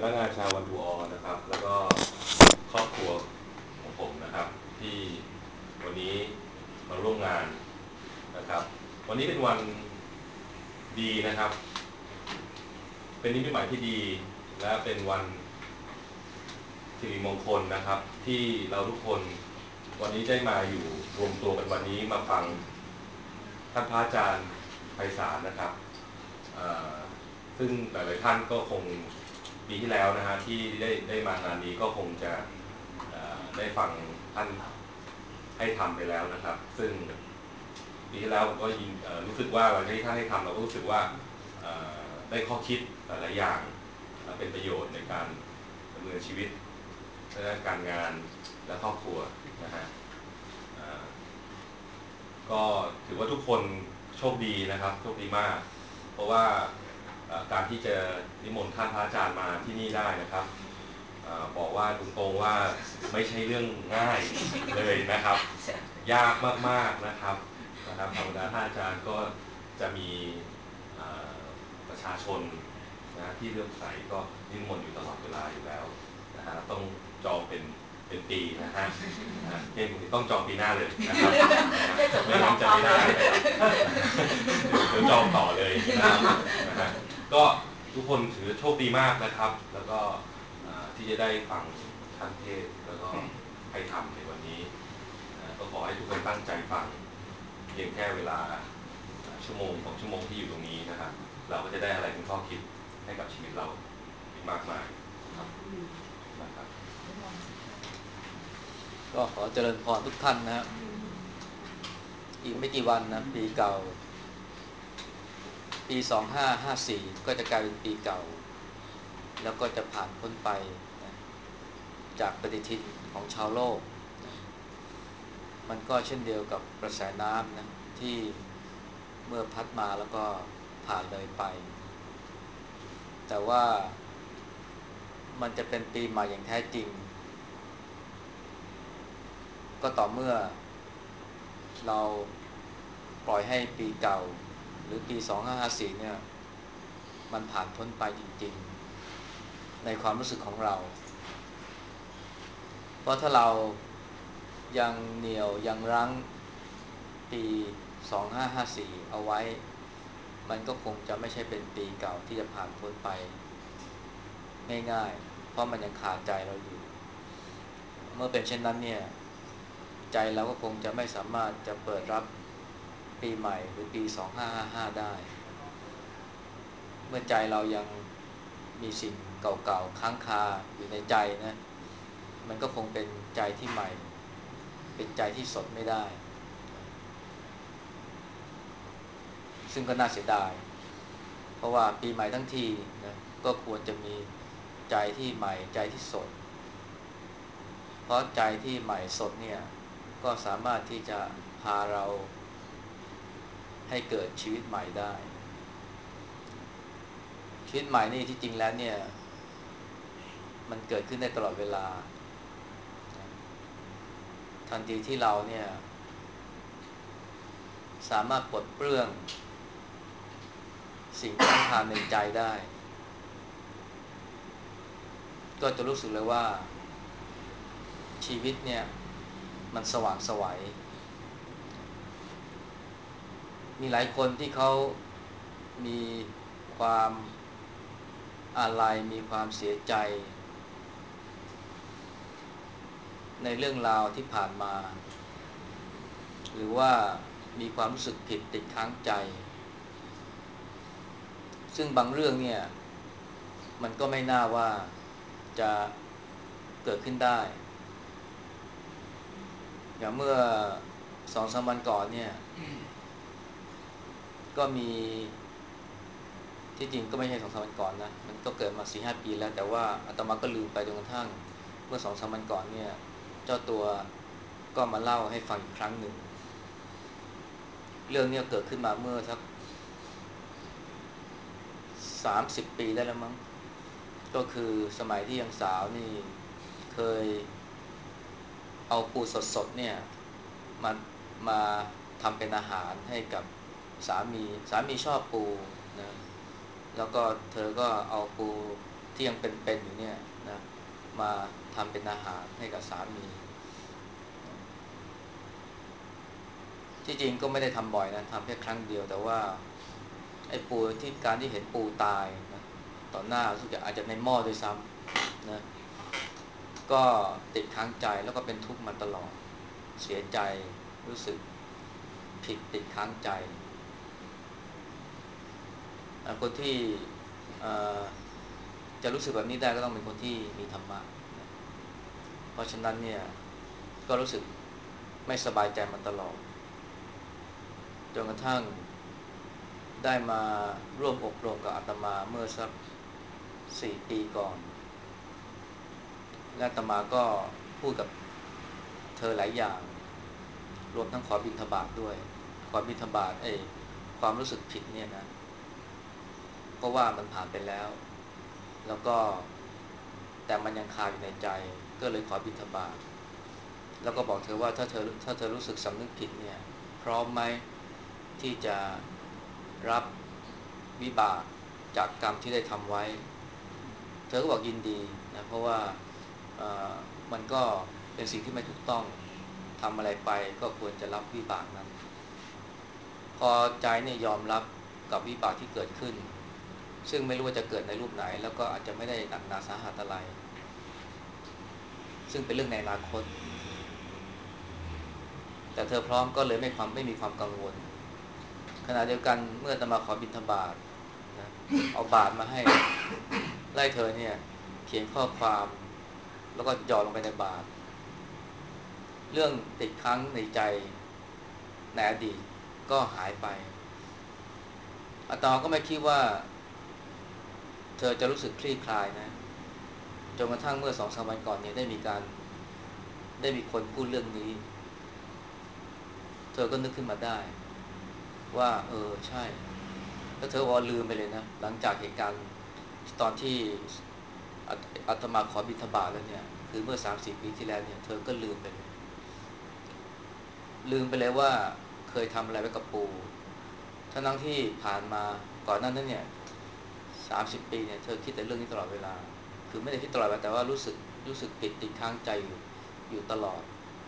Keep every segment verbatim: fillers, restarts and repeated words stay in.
นักงานชาววันทูออนะครับแล้วก็ครอบครัวของผมนะครับที่วันนี้มาร่วมงานนะครับวันนี้เป็นวันดีนะครับเป็นนิมิตหมายที่ดีและเป็นวันสิริมงคลนะครับที่เราทุกคนวันนี้ได้มาอยู่รวมตัวกันวันนี้มาฟังท่านพระอาจารย์ไพศาลนะครับซึ่งหลายๆท่านก็คงปีที่แล้วนะฮะที่ได้ได้มางานนี้ก็คงจะได้ฟังท่านให้ทำไปแล้วนะครับซึ่งปีที่แล้วผมก็ยินรู้สึกว่าวันที่ท่านให้ทำเราก็รู้สึกว่าได้ข้อคิดหลายๆอย่างเป็นประโยชน์ในการดำเนินชีวิตและการงานและครอบครัวนะฮะก็ถือว่าทุกคนโชคดีนะครับโชคดีมากเพราะว่าการที่จะนิมนต์ท่านพระอาจารย์มาที่นี่ได้นะครับบอกว่าตรงๆว่าไม่ใช่เรื่องง่ายเลยนะครับยากมากๆนะครับนะครับธรรมดาท่านอาจารย์ก็จะมีประชาชนนะที่เลื่อมใสก็นิมนต์อยู่ตลอดเวลาอยู่แล้วนะฮะต้องจองเป็นเป็นปีนะฮะเช่นต้องจองปีหน้าเลยนะครับไม่งั้นจะไม่ได้เดี๋ยวจองต่อเลยนะครับนะฮะก็ทุกคนถือโชคดีมากนะครับแล้วก็ที่จะได้ฟังท่านเทศแล้วก็ให้ทำในวันนี้ก็ขอให้ทุกคนตั้งใจฟังเพียงแค่เวลาชั่วโมงสองชั่วโมงที่อยู่ตรงนี้นะครับเราก็จะได้อะไรเป็นข้อคิดให้กับชีวิตเราอีกมากมายครับนะครับก็ขอเจริญพรทุกท่านนะอีกไม่กี่วันนะปีเก่าปีสองห้าห้าสี่ก็จะกลายเป็นปีเก่าแล้วก็จะผ่านพ้นไปนะจากปฏิทินของชาวโลกนะมันก็เช่นเดียวกับกระแสน้ำนะที่เมื่อพัดมาแล้วก็ผ่านเลยไปแต่ว่ามันจะเป็นปีใหม่อย่างแท้จริงก็ต่อเมื่อเราปล่อยให้ปีเก่าหรือปีสองห้าห้าสี่เนี่ยมันผ่านพ้นไปจริงๆในความรู้สึกของเราเพราะถ้าเรายังเหนี่ยวยังรั้งปีสองห้าห้าสี่เอาไว้มันก็คงจะไม่ใช่เป็นปีเก่าที่จะผ่านพ้นไปง่ายๆเพราะมันยังคาใจเราอยู่เมื่อเป็นเช่นนั้นเนี่ยใจเราก็คงจะไม่สามารถจะเปิดรับปีใหม่หรือปีสองห้าห้าห้าได้เมื่อใจเรายังมีสิ่งเก่าๆค้างคาอยู่ในใจนะมันก็คงเป็นใจที่ใหม่เป็นใจที่สดไม่ได้ซึ่งก็น่าเสียดายเพราะว่าปีใหม่ทั้งทีนะก็ควรจะมีใจที่ใหม่ใจที่สดเพราะใจที่ใหม่สดเนี่ยก็สามารถที่จะพาเราให้เกิดชีวิตใหม่ได้ชีวิตใหม่นี่ที่จริงแล้วเนี่ยมันเกิดขึ้นได้ตลอดเวลาทันทีที่เราเนี่ยสามารถปลดเปลื้องสิ่งที่ค้างในใจได้ก็จะรู้สึกเลยว่าชีวิตเนี่ยมันสว่างไสวมีหลายคนที่เขามีความอาลัยมีความเสียใจในเรื่องราวที่ผ่านมาหรือว่ามีความรู้สึกผิดติดค้างใจซึ่งบางเรื่องเนี่ยมันก็ไม่น่าว่าจะเกิดขึ้นได้อย่างเมื่อสองสามวันก่อนเนี่ยก็มีที่จริงก็ไม่ใช่สองสามวันก่อนนะมันก็เกิดมาสี่ห้าปีแล้วแต่ว่าอาตมาก็ลืมไปจนกระทั่งเมื่อสองสามวันก่อนเนี่ยเจ้าตัวก็มาเล่าให้ฟังอีกครั้งหนึ่งเรื่องนี้เกิดขึ้นมาเมื่อสักสามสิบปีได้แล้วมั้งก็คือสมัยที่ยังสาวนี่เคยเอาปูสดๆเนี่ยมามาทำเป็นอาหารให้กับสามีสามีชอบปูนะแล้วก็เธอก็เอาปูที่ยังเป็นๆอยู่เนี่ยนะมาทำเป็นอาหารให้กับสามีที่จริงก็ไม่ได้ทำบ่อยนะทำแค่ครั้งเดียวแต่ว่าไอ้ปูที่การที่เห็นปูตายนะต่อหน้าสุดอาจจะในหม้อด้วยซ้ำนะก็ติดค้างใจแล้วก็เป็นทุกข์มาตลอดเสียใจรู้สึกผิดติดค้างใจคนที่จะรู้สึกแบบนี้ได้ก็ต้องเป็นคนที่มีธรรมะนะเพราะฉะนั้นเนี่ยก็รู้สึกไม่สบายใจมาตลอดจนกระทั่งได้มาร่วมอบรมกับอาตมาเมื่อสักสี่ปีก่อนและอาตมาก็พูดกับเธอหลายอย่างรวมทั้งขอบิณฑบาตด้วยขอบิณฑบาตไอ้ความรู้สึกผิดเนี่ยนะเพราะว่ามันผ่านไปแล้วแล้วก็แต่มันยังคาอยู่ในใจก็เลยขอบิณฑบาตแล้วก็บอกเธอว่าถ้าเธอถ้าเธอรู้สึกสำนึกผิดเนี่ยพร้อมไหมที่จะรับวิบากจากกรรมที่ได้ทำไว้เธอก็บอกยินดีนะเพราะว่ามันก็เป็นสิ่งที่ไม่ถูกต้องทำอะไรไปก็ควรจะรับวิบากนั้นพอใจเนี่ยยอมรับกับวิบากที่เกิดขึ้นซึ่งไม่รู้ว่าจะเกิดในรูปไหนแล้วก็อาจจะไม่ได้หนักหนาสาหัสอะไรซึ่งเป็นเรื่องในอนาคตแต่เธอพร้อมก็เลยไม่ความไม่มีความกังวลขณะเดียวกันเมื่ออาตมาขอบิณฑบาตนะเอาบาตรมาให้ไล่เธอเนี่ยเขียนข้อความแล้วก็หย่อนลงไปในบาตรเรื่องติดค้างในใจในอดีตก็หายไปอาตมาก็ไม่คิดว่าเธอจะรู้สึกคลี่คลายนะจนกระทั่งเมื่อสองสามวันก่อนเนี่ยได้มีการได้มีคนพูดเรื่องนี้เธอก็นึกขึ้นมาได้ว่าเออใช่แล้วเธอว่าลืมไปเลยนะหลังจากเหตุการณ์ตอนที่อาตมาขอบิณฑบาตแล้วเนี่ยคือเมื่อ สามสี่ ปีที่แล้วเนี่ยเธอก็ลืมไปเลยลืมไปเลยว่าเคยทำอะไรไว้กับปู่ทั้งที่ผ่านมาก่อนหน้านั้นเนี่ยสามสิบปีเนี่ยเธอคิดแต่เรื่องนี้ตลอดเวลาคือไม่ได้คิดตลอดเวลาแต่ว่ารู้สึกรู้สึกผิดติดค้างใจอยู่อยู่ตลอด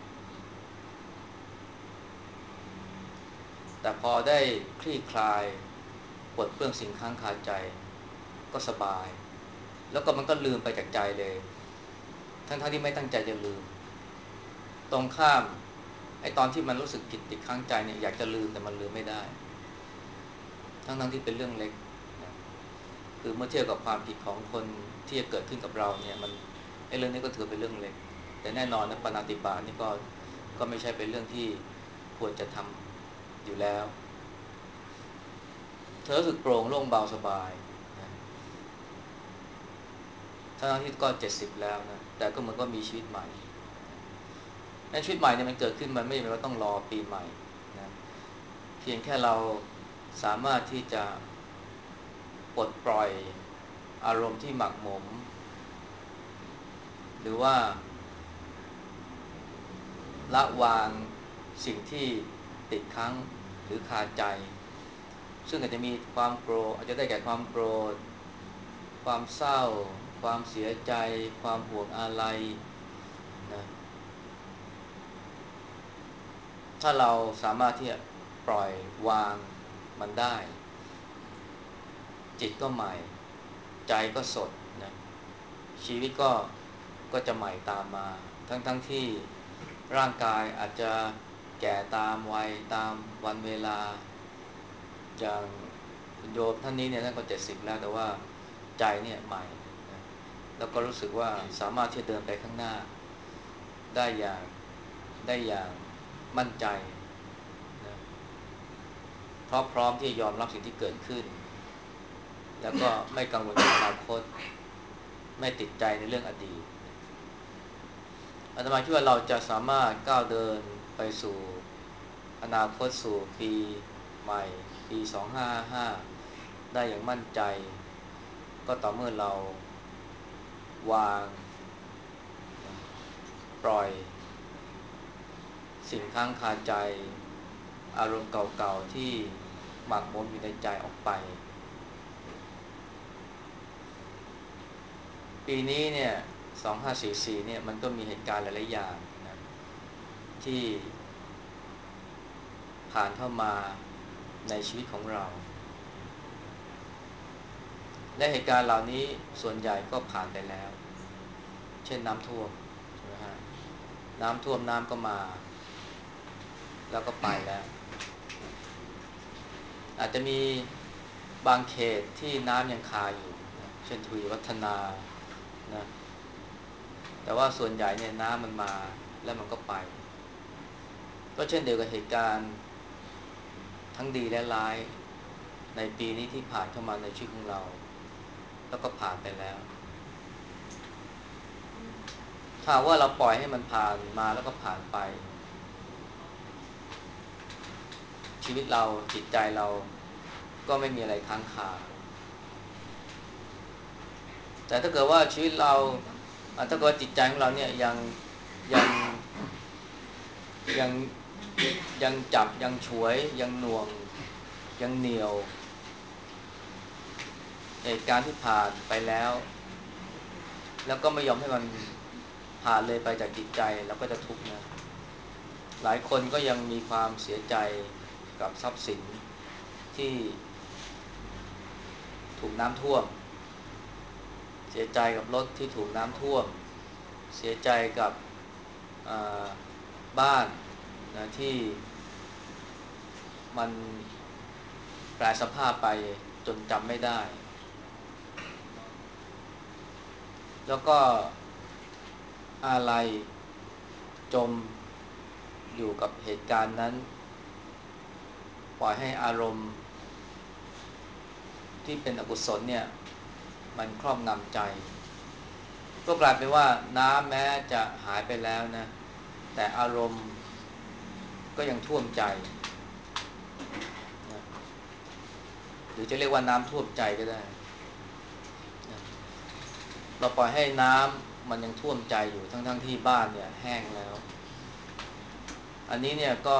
แต่พอได้คลี่คลายปลดเปลื้องสิ่งค้างคาใจก็สบายแล้วก็มันก็ลืมไปจากใจเลยทั้งๆ ท, ที่ไม่ตั้งใจจะลืมตรงข้ามไอ้ตอนที่มันรู้สึกผิดติดค้างใจเนี่ยอยากจะลืมแต่มันลืมไม่ได้ทั้งๆ ที่เป็นเรื่องเล็กนะคือเมื่อเทียบกับความผิดของคนที่จะเกิดขึ้นกับเราเนี่ยมันไอ้เรื่องนี้ก็ถือเป็นเรื่องเล็กแต่แน่นอนนะปาณาติบาตนี่ก็ก็ไม่ใช่เป็นเรื่องที่ควรจะทำอยู่แล้วเธอรู้สึกโปร่งโล่งเบาสบายนะทั้งที่ก็เจ็ดสิบแล้วนะแต่ก็เหมือนก็มีชีวิตใหม่ในชีวิตใหม่เนี่ยมันเกิดขึ้นมันไม่จำเป็นว่าต้องรอปีใหม่นะเพียงแค่เราสามารถที่จะปลดปล่อยอารมณ์ที่หมักหมมหรือว่าละวางสิ่งที่ติดค้างหรือคาใจซึ่งอาจจะมีความโกรธอาจจะได้แก่ความโกรธความเศร้าความเสียใจความห่วงอาลัยนะถ้าเราสามารถที่จะปล่อยวางมันได้จิตก็ใหม่ใจก็สดนะชีวิตก็ก็จะใหม่ตามมาทั้งๆ ท, ที่ร่างกายอาจจะแก่ตามวัยตามวันเวลาอย่างคุณโยมท่านนี้เนี่ยท่านก็เจ็ดสิบแล้วแต่ว่าใจเนี่ยใหม่นะแล้วก็รู้สึกว่าสามารถที่จะเดินไปข้างหน้าได้อย่างได้อย่างมั่นใจนะเพราะพร้อมที่จะยอมรับสิ่งที่เกิดขึ้นแล้วก็ไม่กังวลในอนาคตไม่ติดใจในเรื่องอดีตอาตมาคิดว่าเราจะสามารถก้าวเดินไปสู่อนาคตสู่ปีใหม่ปีสองพันห้าร้อยห้าสิบห้าได้อย่างมั่นใจก็ต่อเมื่อเราวางปล่อยสิ่งค้างคาใจอารมณ์เก่าๆที่หมักหมมอยู่ในใจออกไปปีนี้เนี่ยสองห้าสี่สี่เนี่ยมันก็มีเหตุการณ์หลายๆอย่างนะที่ผ่านเข้ามาในชีวิตของเราและเหตุการณ์เหล่านี้ส่วนใหญ่ก็ผ่านไปแล้วเช่นน้ำท่วมใช่ไหมฮะน้ำท่วมน้ำก็มาแล้วก็ไปแล้วอาจจะมีบางเขตที่น้ำยังคาอยู่นะเช่นทวีวัฒนานะแต่ว่าส่วนใหญ่เนี่ยน้ำมันมาแล้วมันก็ไปก็เช่นเดียวกับเหตุการณ์ทั้งดีและร้ายในปีนี้ที่ผ่านเข้ามาในชีวิตของเราแล้วก็ผ่านไปแล้วถ้าว่าเราปล่อยให้มันผ่านมาแล้วก็ผ่านไปชีวิตเราจิตใจเราก็ไม่มีอะไรค้างคาแต่ถ้าเกิดว่าชีวิตเราถ้าเกิดว่าจิตใจของเราเนี่ยยังยังยังยังจับยังฉวยยังหน่วงยังเหนี่ยวเหตุการณ์ที่ผ่านไปแล้วแล้วก็ไม่ยอมให้มันผ่านเลยไปจากจิตใจเราก็จะทุกข์นะหลายคนก็ยังมีความเสียใจกับทรัพย์สินที่ถูกน้ำท่วมเสียใจกับรถที่ถูกน้ำท่วมเสียใจกับบ้านนะที่มันแปรสภาพไปจนจำไม่ได้แล้วก็อะไรจมอยู่กับเหตุการณ์นั้นปล่อยให้อารมณ์ที่เป็นอกุศลเนี่ยมันครอบงำใจก็กลายเป็นว่าน้ำแม้จะหายไปแล้วนะแต่อารมณ์ก็ยังท่วมใจนะหรือจะเรียกว่าน้ำท่วมใจก็ได้นะเราปล่อยให้น้ำมันยังท่วมใจอยู่ทั้งๆ ท, ที่บ้านเนี่ยแห้งแล้วอันนี้เนี่ยก็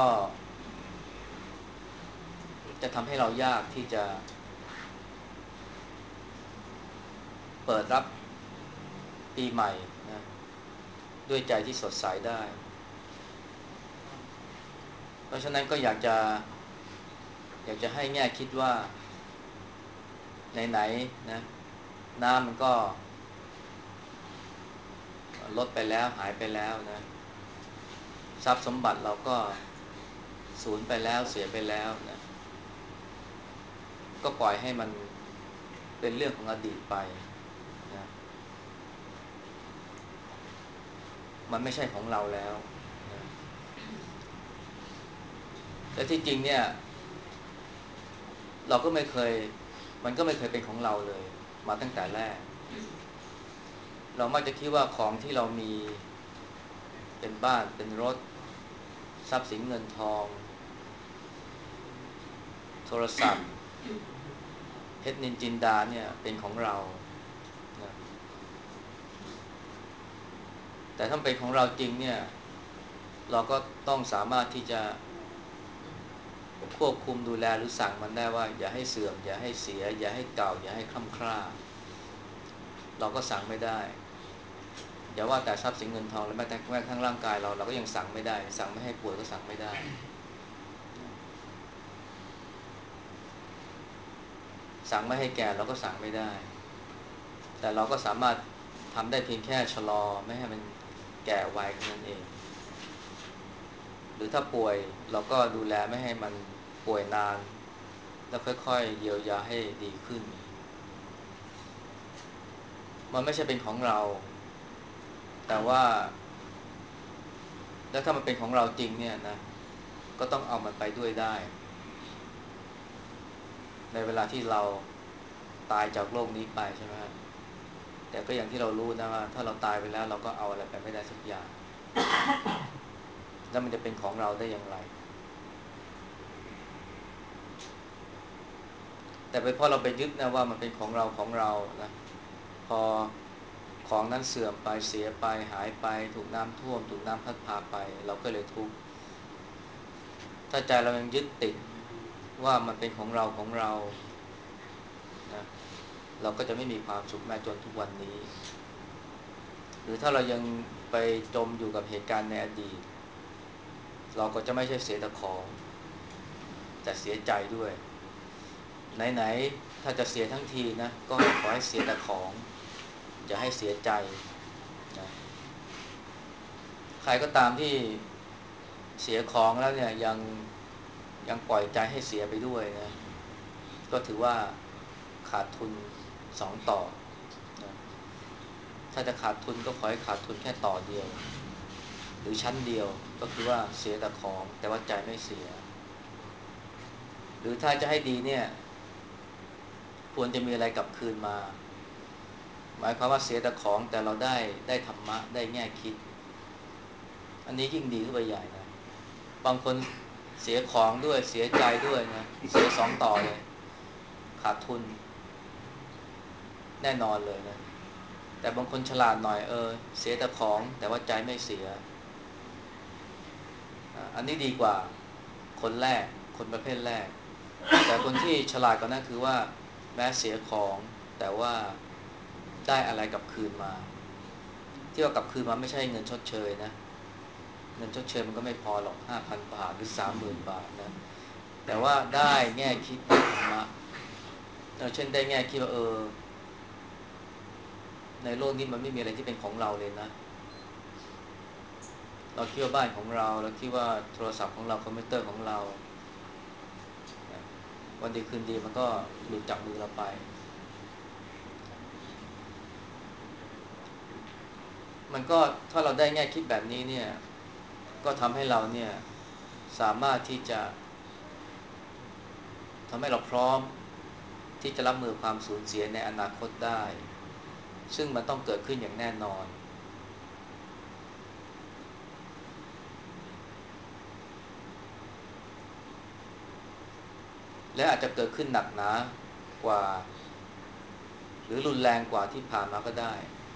จะทำให้เรายากที่จะเปิดรับปีใหม่นะด้วยใจที่สดใสได้เพราะฉะนั้นก็อยากจะอยากจะให้แง่คิดว่าไหนๆนะน้ำมันก็ลดไปแล้วหายไปแล้วนะทรัพย์สมบัติเราก็สูญไปแล้วเสียไปแล้วนะก็ปล่อยให้มันเป็นเรื่องของอดีตไปนะมันไม่ใช่ของเราแล้วนะแต่ที่จริงเนี่ยเราก็ไม่เคยมันก็ไม่เคยเป็นของเราเลยมาตั้งแต่แรกเรามักจะคิดว่าของที่เรามีเป็นบ้านเป็นรถทรัพย์สินเงินทองโทรศัพท์เพชรนินจินดาเนี่ยเป็นของเรานะแต่ถ้าเป็นของเราจริงเนี่ยเราก็ต้องสามารถที่จะควบคุมดูแลหรือสั่งมันได้ว่าอย่าให้เสื่อมอย่าให้เสียอย่าให้เก่าอย่าให้คล่ำคร่าเราก็สั่งไม่ได้อย่าว่าแต่ทรัพย์สินเงินทองแล้วแม้แต่แม้กระทั่งร่างกายเราเราก็ยังสั่งไม่ได้สั่งไม่ให้ป่วยก็สั่งไม่ได้สั่งไม่ให้แก่เราก็สั่งไม่ได้แต่เราก็สามารถทำได้เพียงแค่ชะลอไม่ให้มันแก่วัยแค่นั้นเองหรือถ้าป่วยเราก็ดูแลไม่ให้มันป่วยนานแล้วค่อยๆเยียวยาให้ดีขึ้นมันไม่ใช่เป็นของเราแต่ว่าแล้วถ้ามันเป็นของเราจริงเนี่ยนะก็ต้องเอามันไปด้วยได้ในเวลาที่เราตายจากโลกนี้ไปใช่ไหมฮะแต่ก็อย่างที่เรารู้นะว่าถ้าเราตายไปแล้วเราก็เอาอะไรไปไม่ได้สักอย่างแล้วมันจะเป็นของเราได้อย่างไรแต่เป็นเพราะเราไปยึดนะว่ามันเป็นของเราของเรานะพอของนั้นเสื่อมไปเสียไปหายไปถูกน้ำท่วมถูกน้ำพัดพาไปเราก็เลยทุกข์ถ้าใจเรายังยึดติดว่ามันเป็นของเราของเรานะเราก็จะไม่มีความสุขแม้จนทุกวันนี้หรือถ้าเรายังไปจมอยู่กับเหตุการณ์ในอดีตเราก็จะไม่ใช่เสียแต่ของแต่เสียใจด้วยไหนๆถ้าจะเสียทั้งทีนะก็ขอให้เสียแต่ของอย่าให้เสียใจนะใครก็ตามที่เสียของแล้วเนี่ยยังยังปล่อยใจให้เสียไปด้วยนะก็ถือว่าขาดทุนสองต่อนะถ้าจะขาดทุนก็ขอให้ขาดทุนแค่ต่อเดียวหรือชั้นเดียวก็คือว่าเสียแต่ของแต่ว่าใจไม่เสียหรือถ้าจะให้ดีเนี่ยควรจะมีอะไรกลับคืนมาหมายความว่าเสียแต่ของแต่เราได้ได้ธรรมะได้แง่คิดอันนี้ยิ่งดีขึ้นไปใหญ่นะบางคนเสียของด้วยเสียใจด้วยนะเสียสองต่อเลยขาดทุนแน่นอนเลยนะแต่บางคนฉลาดหน่อยเออเสียแต่ของแต่ว่าใจไม่เสียอันนี้ดีกว่าคนแรกคนประเภทแรกแต่คนที่ฉลาดกว่านั้นคือว่าแม้เสียของแต่ว่าได้อะไรกลับคืนมาที่เอากลับคืนมาไม่ใช่เงินชดเชยนะเงินชดเชยมันก็ไม่พอหรอก ห้าพัน บาทหรือ สามหมื่น บาทนะแต่ว่าได้แง่คิดได้ธรรมะเช่นได้แง่คิดว่าเออในโลกนี้มันไม่มีอะไรที่เป็นของเราเลยนะเราคิดว่าบ้านของเราเราคิดว่าโทรศัพท์ของเราคอมพิวเตอร์ของเราวันดีคืนดีมันก็หลุดจากมือเราไปมันก็ถ้าเราได้แง่คิดแบบนี้เนี่ยก็ทำให้เราเนี่ยสามารถที่จะทำให้เราพร้อมที่จะรับมือความสูญเสียในอนาคตได้ซึ่งมันต้องเกิดขึ้นอย่างแน่นอนและอาจจะเกิดขึ้นหนักหนากว่าหรือรุนแรงกว่าที่ผ่านมาก็ได้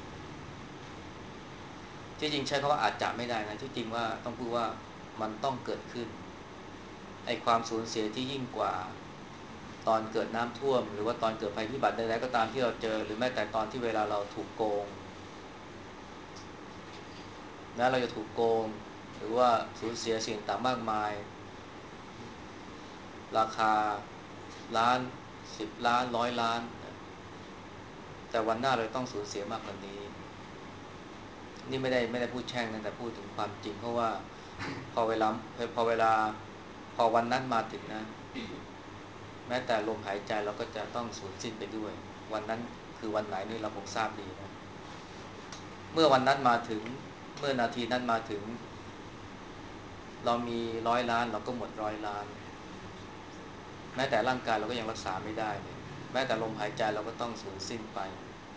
ที่จริงใช้คำว่าอาจจะไม่ได้นะที่จริงว่าต้องพูดว่ามันต้องเกิดขึ้นไอ้ความสูญเสียที่ยิ่งกว่าตอนเกิดน้ำท่วมหรือว่าตอนเกิดภัยพิบัติใดๆก็ตามที่เราเจอหรือแม้แต่ตอนที่เวลาเราถูกโกงนะเราจะถูกโกงหรือว่าสูญเสียสิ่งต่างมากมายราคาล้านสิบล้านร้อยล้านแต่วันหน้าเราต้องสูญเสียมากกว่านี้นี่ไม่ได้ไม่ได้พูดแช่งนะแต่พูดถึงความจริงเพราะว่าพอเวลาพอเวลาพอวันนั้นมาถึงนะแม้แต่ลมหายใจเราก็จะต้องสูญสิ้นไปด้วยวันนั้นคือวันไหนนี่เราคงทราบดีนะเมื่อวันนั้นมาถึงเมื่อนาทีนั้นมาถึงเรามีร้อยล้านเราก็หมดร้อยล้านแม้แต่ร่างกายเราก็ยังรักษาไม่ได้เลยแม้แต่ลมหายใจเราก็ต้องสูญสิ้นไป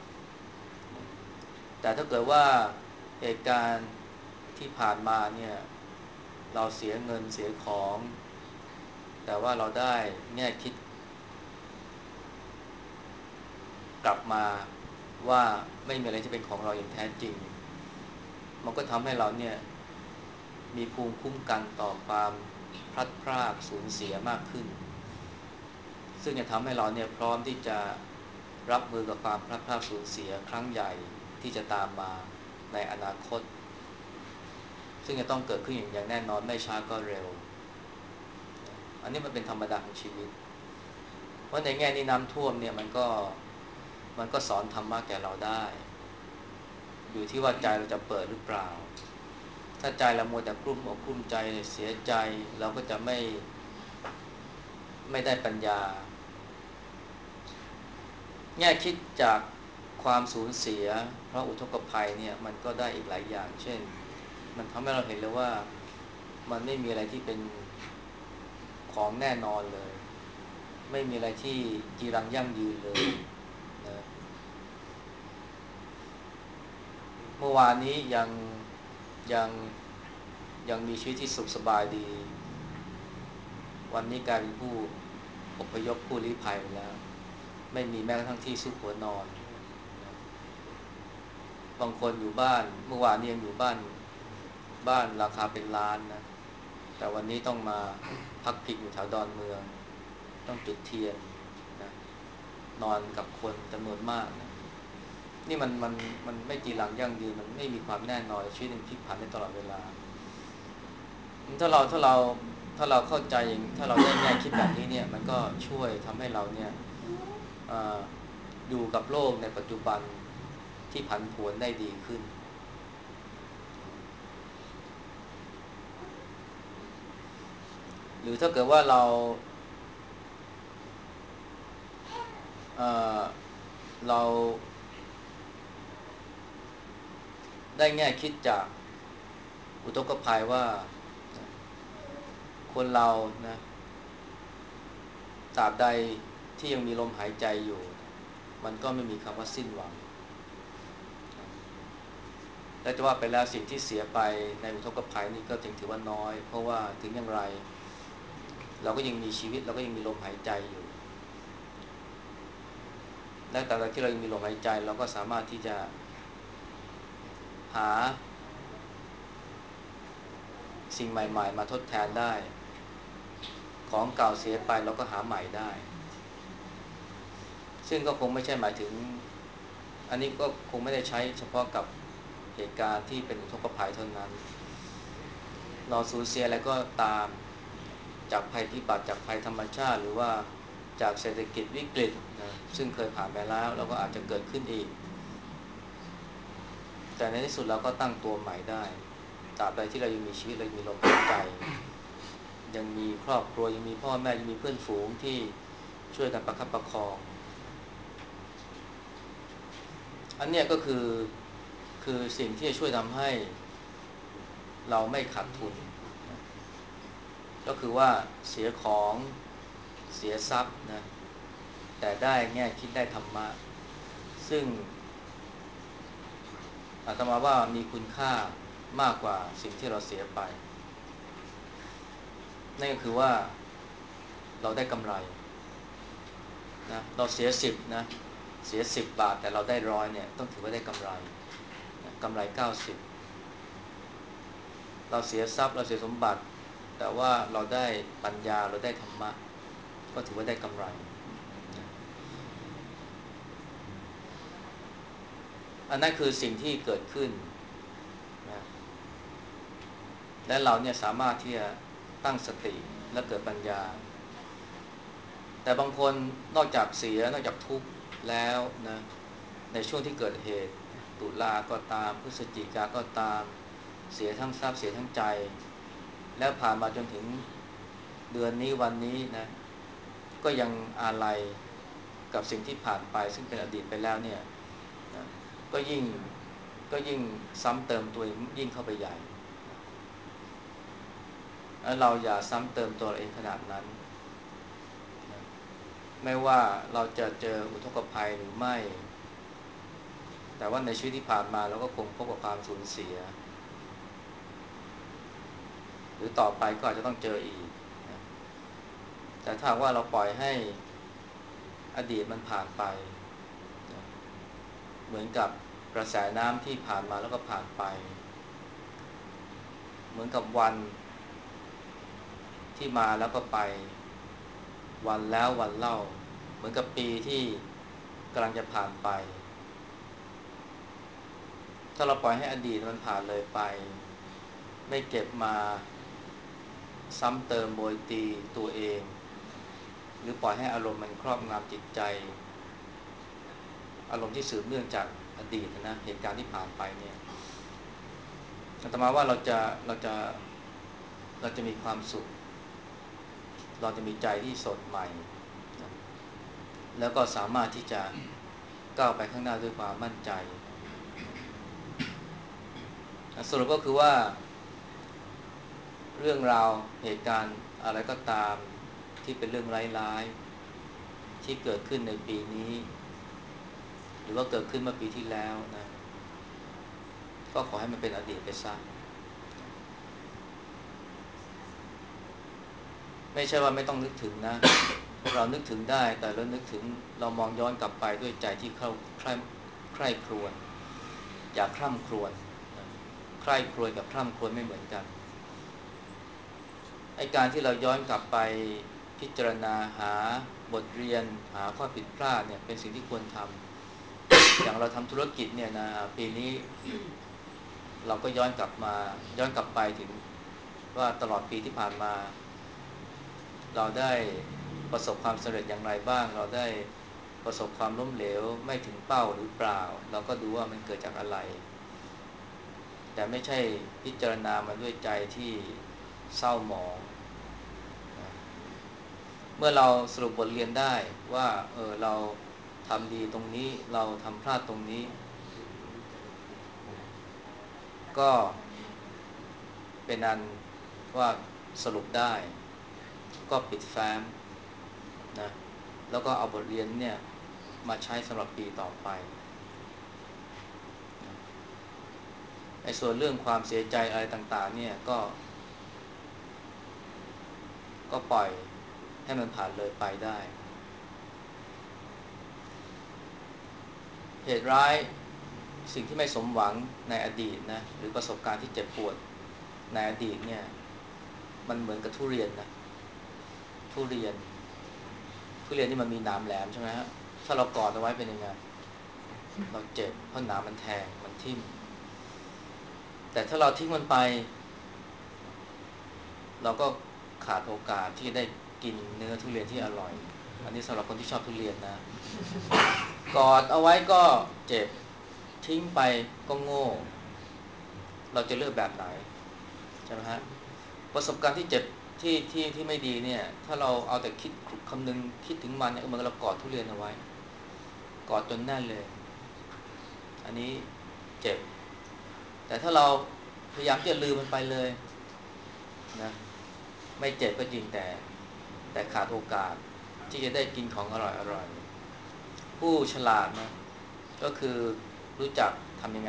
แต่ถ้าเกิดว่าเหตุการณ์ที่ผ่านมาเนี่ยเราเสียเงินเสียของแต่ว่าเราได้แง่คิดกลับมาว่าไม่มีอะไรที่เป็นของเราอย่างแท้จริงมันก็ทำให้เราเนี่ยมีภูมิคุ้มกันต่อความพลัดพรากสูญเสียมากขึ้นซึ่งจะทำให้เราเนี่ยพร้อมที่จะรับมือกับความพลัดพรากสูญเสียครั้งใหญ่ที่จะตามมาในอนาคตซึ่งจะต้องเกิดขึ้นอย่างแน่นอนไม่ช้าก็เร็วอันนี้มันเป็นธรรมดาของชีวิตเพราะในแง่นี้น้ำท่วมเนี่ยมันก็มันก็สอนธรรมะแก่เราได้อยู่ที่ว่าใจเราจะเปิดหรือเปล่าถ้าใจเรามัวแต่กลุ้มอกกลุ้มใจเสียใจเราก็จะไม่ไม่ได้ปัญญาแง่คิดจากความสูญเสียเพราะอุทกภัยเนี่ยมันก็ได้อีกหลายอย่างเช่นมันทำให้เราเห็นเลยว่ามันไม่มีอะไรที่เป็นของแน่นอนเลยไม่มีอะไรที่จีรังยั่งยืนเลยนะเมื่อวานนี้ยังยังยังมีชีวิตที่สุขสบายดีวันนี้กลายเป็นผู้อพยพผู้ลี้ภัยไปแล้วไม่มีแม้กระทั่งที่ซุกหัวนอนนะบางคนอยู่บ้านเมื่อวานนี้ยังอยู่บ้านบ้านราคาเป็นล้านนะแต่วันนี้ต้องมาพักพิงอยู่แถวดอนเมืองต้องจุดเทียนนะนอนกับคนจำนวนมากนะนี่มันมันมันไม่จีรังยั่งยืนมันไม่มีความแน่นอนชีวิตมันพลิกผันได้ตลอดเวลาถ้าเราถ้าเราถ้าเราเข้าใจถ้าเราได้แง่คิดแบบนี้เนี่ยมันก็ช่วยทำให้เราเนี่ยอยู่กับโลกในปัจจุบันที่ผันผวนได้ดีขึ้นหรือถ้าเกิดว่าเราเเราได้แง่คิดจากอุทกภัยว่าคนเรานะตราบใดที่ยังมีลมหายใจอยู่มันก็ไม่มีคำว่าสิ้นหวังและจะว่าไปแล้วสิ่งที่เสียไปในอุทกภัยนี่ก็ถึงถือว่าน้อยเพราะว่าถึงอย่างไรเราก็ยังมีชีวิตเราก็ยังมีลมหายใจอยู่และแต่ละที่เรายังมีลมหายใจเราก็สามารถที่จะหาสิ่งใหม่ๆมาทดแทนได้ของเก่าเสียไปเราก็หาใหม่ได้ซึ่งก็คงไม่ใช่หมายถึงอันนี้ก็คงไม่ได้ใช้เฉพาะกับเหตุการณ์ที่เป็นอุทกภัยเท่านั้นเราสูญเสียอะไรก็ตามจากภัยพิบัติจากภัยธรรมชาติหรือว่าจากเศรษฐกิจวิกฤตนะซึ่งเคยผ่านไปแล้วแล้วก็อาจจะเกิดขึ้นอีกแต่ในที่สุดเราก็ตั้งตัวใหม่ได้ตราบใดที่เรายังมีชีวิตเรายังมีลมหายใจยังมีครอบครัวยังมีพ่อแม่ยังมีเพื่อนฝูงที่ช่วยกันประคับประคองอันเนี้ยก็คือคือสิ่งที่จะช่วยทำให้เราไม่ขาดทุนก็คือว่าเสียของเสียทรัพย์นะแต่ได้แง่คิดได้ธรรมะซึ่งอาตมาว่ามีคุณค่ามากกว่าสิ่งที่เราเสียไปนั่นก็คือว่าเราได้กำไรนะเราเสียสิบนะเสียสิบบาทแต่เราได้ร้อยเนี่ยต้องถือว่าได้กำไรนะกำไรเก้าสิบเราเสียทรัพย์เราเสียสมบัติแต่ว่าเราได้ปัญญาเราได้ธรรมะก็ถือว่าได้กำไรนะอันนั้นคือสิ่งที่เกิดขึ้นนะและเราเนี่ยสามารถที่จะตั้งสติและเกิดปัญญาแต่บางคนนอกจากเสียนอกจากทุกข์แล้วนะในช่วงที่เกิดเหตุตุลาก็ตามพฤศจิกาก็ตามเสียทั้งทรัพย์เสียทั้งใจแล้วผ่านมาจนถึงเดือนนี้วันนี้นะก็ยังอาลัยกับสิ่งที่ผ่านไปซึ่งเป็นอดีตไปแล้วเนี่ยนะก็ยิ่งก็ยิ่งซ้ำเติมตัวเองยิ่งเข้าไปใหญ่แล้วเราอย่าซ้ำเติมตัวเองขนาดนั้นไม่ว่าเราจะเจออุทกภัยหรือไม่แต่ว่าในชีวิตที่ผ่านมาเราก็คงพบกับความสูญเสียหรือต่อไปก็อาจจะต้องเจออีกนะแต่ถ้าว่าเราปล่อยให้อดีตมันผ่านไปนะเหมือนกับกระแสน้ำที่ผ่านมาแล้วก็ผ่านไปเหมือนกับวันที่มาแล้วก็ไปวันแล้ววันเล่าเหมือนกับปีที่กำลังจะผ่านไปถ้าเราปล่อยให้อดีตมันผ่านเลยไปไม่เก็บมาซ้ำเติมโบยตีตัวเองหรือปล่อยให้อารมณ์มันครอบงำจิตใจอารมณ์ที่สืบเนื่องจากอดีตนะเหตุการณ์ที่ผ่านไปเนี่ยอาตมาว่าเราจะเราจะเราจะมีความสุขเราจะมีใจที่สดใหม่นะแล้วก็สามารถที่จะก้าวไปข้างหน้าด้วยความมั่นใจสรุปก็คือว่าเรื่องราวเหตุการณ์อะไรก็ตามที่เป็นเรื่องร้ายๆที่เกิดขึ้นในปีนี้หรือว่าเกิดขึ้นเมื่อปีที่แล้วนะก็ขอให้มันเป็นอดีตไปซะไม่ใช่ว่าไม่ต้องนึกถึงนะเรานึกถึงได้แต่เรานึกถึงเรามองย้อนกลับไปด้วยใจที่เข้าใคร่ใคร่ครวญอย่าคร่ำครวญนะใคร่ครวญกับคร่ำครวญไม่เหมือนกันไอ้การที่เราย้อนกลับไปพิจารณาหาบทเรียนหาข้อผิดพลาดเนี่ยเป็นสิ่งที่ควรทำอย่างเราทำธุรกิจเนี่ยนะปีนี้เราก็ย้อนกลับมาย้อนกลับไปถึงว่าตลอดปีที่ผ่านมาเราได้ประสบความสำเร็จอย่างไรบ้างเราได้ประสบความล้มเหลวไม่ถึงเป้าหรือเปล่าเราก็ดูว่ามันเกิดจากอะไรแต่ไม่ใช่พิจารณามันด้วยใจที่เศร้าหมองนะเมื่อเราสรุปบทเรียนได้ว่าเออเราทำดีตรงนี้เราทำพลาดตรงนี้ก็เป็นอันว่าสรุปได้ก็ปิดแฟ้มนะแล้วก็เอาบทเรียนเนี่ยมาใช้สำหรับปีต่อไปไอ้ส่วนเรื่องความเสียใจอะไรต่างๆเนี่ยก็ก็ปล่อยให้มันผ่านเลยไปได้เหตุร้ายสิ่งที่ไม่สมหวังในอดีตนะหรือประสบการณ์ที่เจ็บปวดในอดีตเนี่ยมันเหมือนกับทุเรียนนะทุเรียนทุเรียนที่มันมีหนามแหลมใช่ไหมฮะถ้าเรากอดเอาไว้เป็นยังไงเราเจ็บเพราะหนามมันแทงมันทิ่มแต่ถ้าเราทิ้งมันไปเราก็ขาดโอกาสที่ได้กินเนื้อทุเรียนที่อร่อยอันนี้สำหรับคนที่ชอบทุเรียนนะกอดเอาไว้ก็เจ็บทิ้งไปก็โง่เราจะเลือกแบบไหนใช่ไหมฮะประสบการณ์ที่เจ็บที่ที่ที่ไม่ดีเนี่ยถ้าเราเอาแต่คิดคำนึงคิดถึงมันเนี่ยเหมือนเรากอดทุเรียนเอาไว้กอดจนแน่นเลยอันนี้เจ็บแต่ถ้าเราพยายามจะลืมมันไปเลยนะไม่เจ็บก็จริงแต่แต่ขาดโอกาสที่จะได้กินของอร่อยอร่อยผู้ฉลาดนะก็คือรู้จักทำยังไง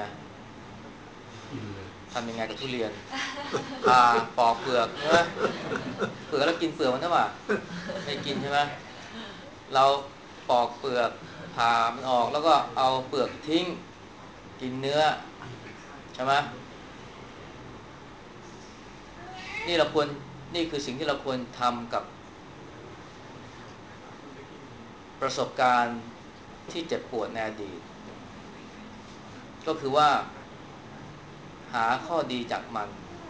ทำยังไงกับทุเรียนผ่าปอกเปลือกใช่ไหมเปลือกแล้วกินเปลือกมันหรือเปล่าไม่กินใช่ไหมเราปอกเปลือกผ่ามันออกแล้วก็เอาเปลือกทิ้งกินเนื้อใช่ไหมนี่เราควรนี่คือสิ่งที่เราควรทำกับประสบการณ์ที่เจ็บปวดในอดีตก็คือว่าหาข้อดีจากมัน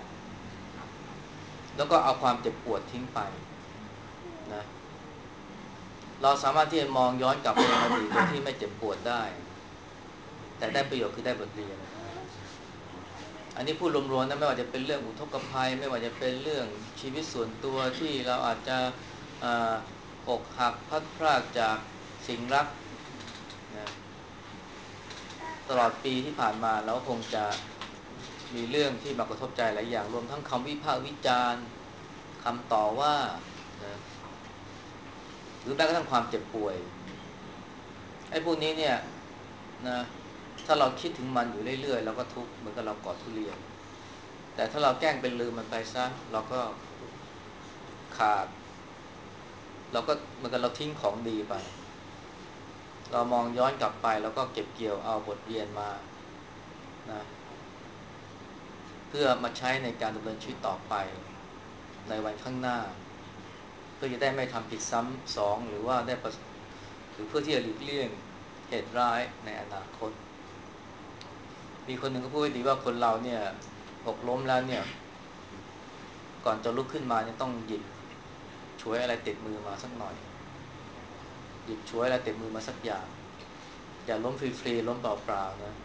แล้วก็เอาความเจ็บปวดทิ้งไปนะเราสามารถที่จะมองย้อนกลับไปในอดีตโดยที่ไม่เจ็บปวดได้แต่ได้ประโยชน์คือได้บทเรียนอันนี้พูดรวมๆนะไม่ว่าจะเป็นเรื่องอุทกภัยไม่ว่าจะเป็นเรื่องชีวิตส่วนตัวที่เราอาจจะอกหักพลัดพรากจากสิ่งรักนะตลอดปีที่ผ่านมาเราคงจะมีเรื่องที่มากระทบใจหลายอย่างรวมทั้งคำวิพากษ์วิจารณ์คำต่อว่านะหรือแม้กระทั่งความเจ็บป่วยไอ้พวกนี้เนี่ยนะถ้าเราคิดถึงมันอยู่เรื่อยๆเราก็ทุกข์เหมือนกับเรากอดทุเรียนแต่ถ้าเราแกล้งเป็นลืมมันไปซะเราก็ขาดเราก็เหมือนกับเราทิ้งของดีไปเรามองย้อนกลับไปแล้วก็เก็บเกี่ยวเอาบทเรียนมานะเพื่อมาใช้ในการดำเนินชีวิตต่อไปในวันข้างหน้าเพื่อจะได้ไม่ทำผิดซ้ำสองหรือว่าได้หรือเพื่อที่จะหลีกเลี่ยงเหตุร้ายในอนาคตมีคนหนึ่งก็พูดไว้ดีว่าคนเราเนี่ยหกล้มแล้วเนี่ยก่อนจะลุกขึ้นมาเนี่ยต้องหยิบฉวยอะไรติดมือมาสักหน่อยหยิบฉวยอะไรติดมือมาสักอย่างอย่าล้มฟรีๆล้มเปล่าๆนะ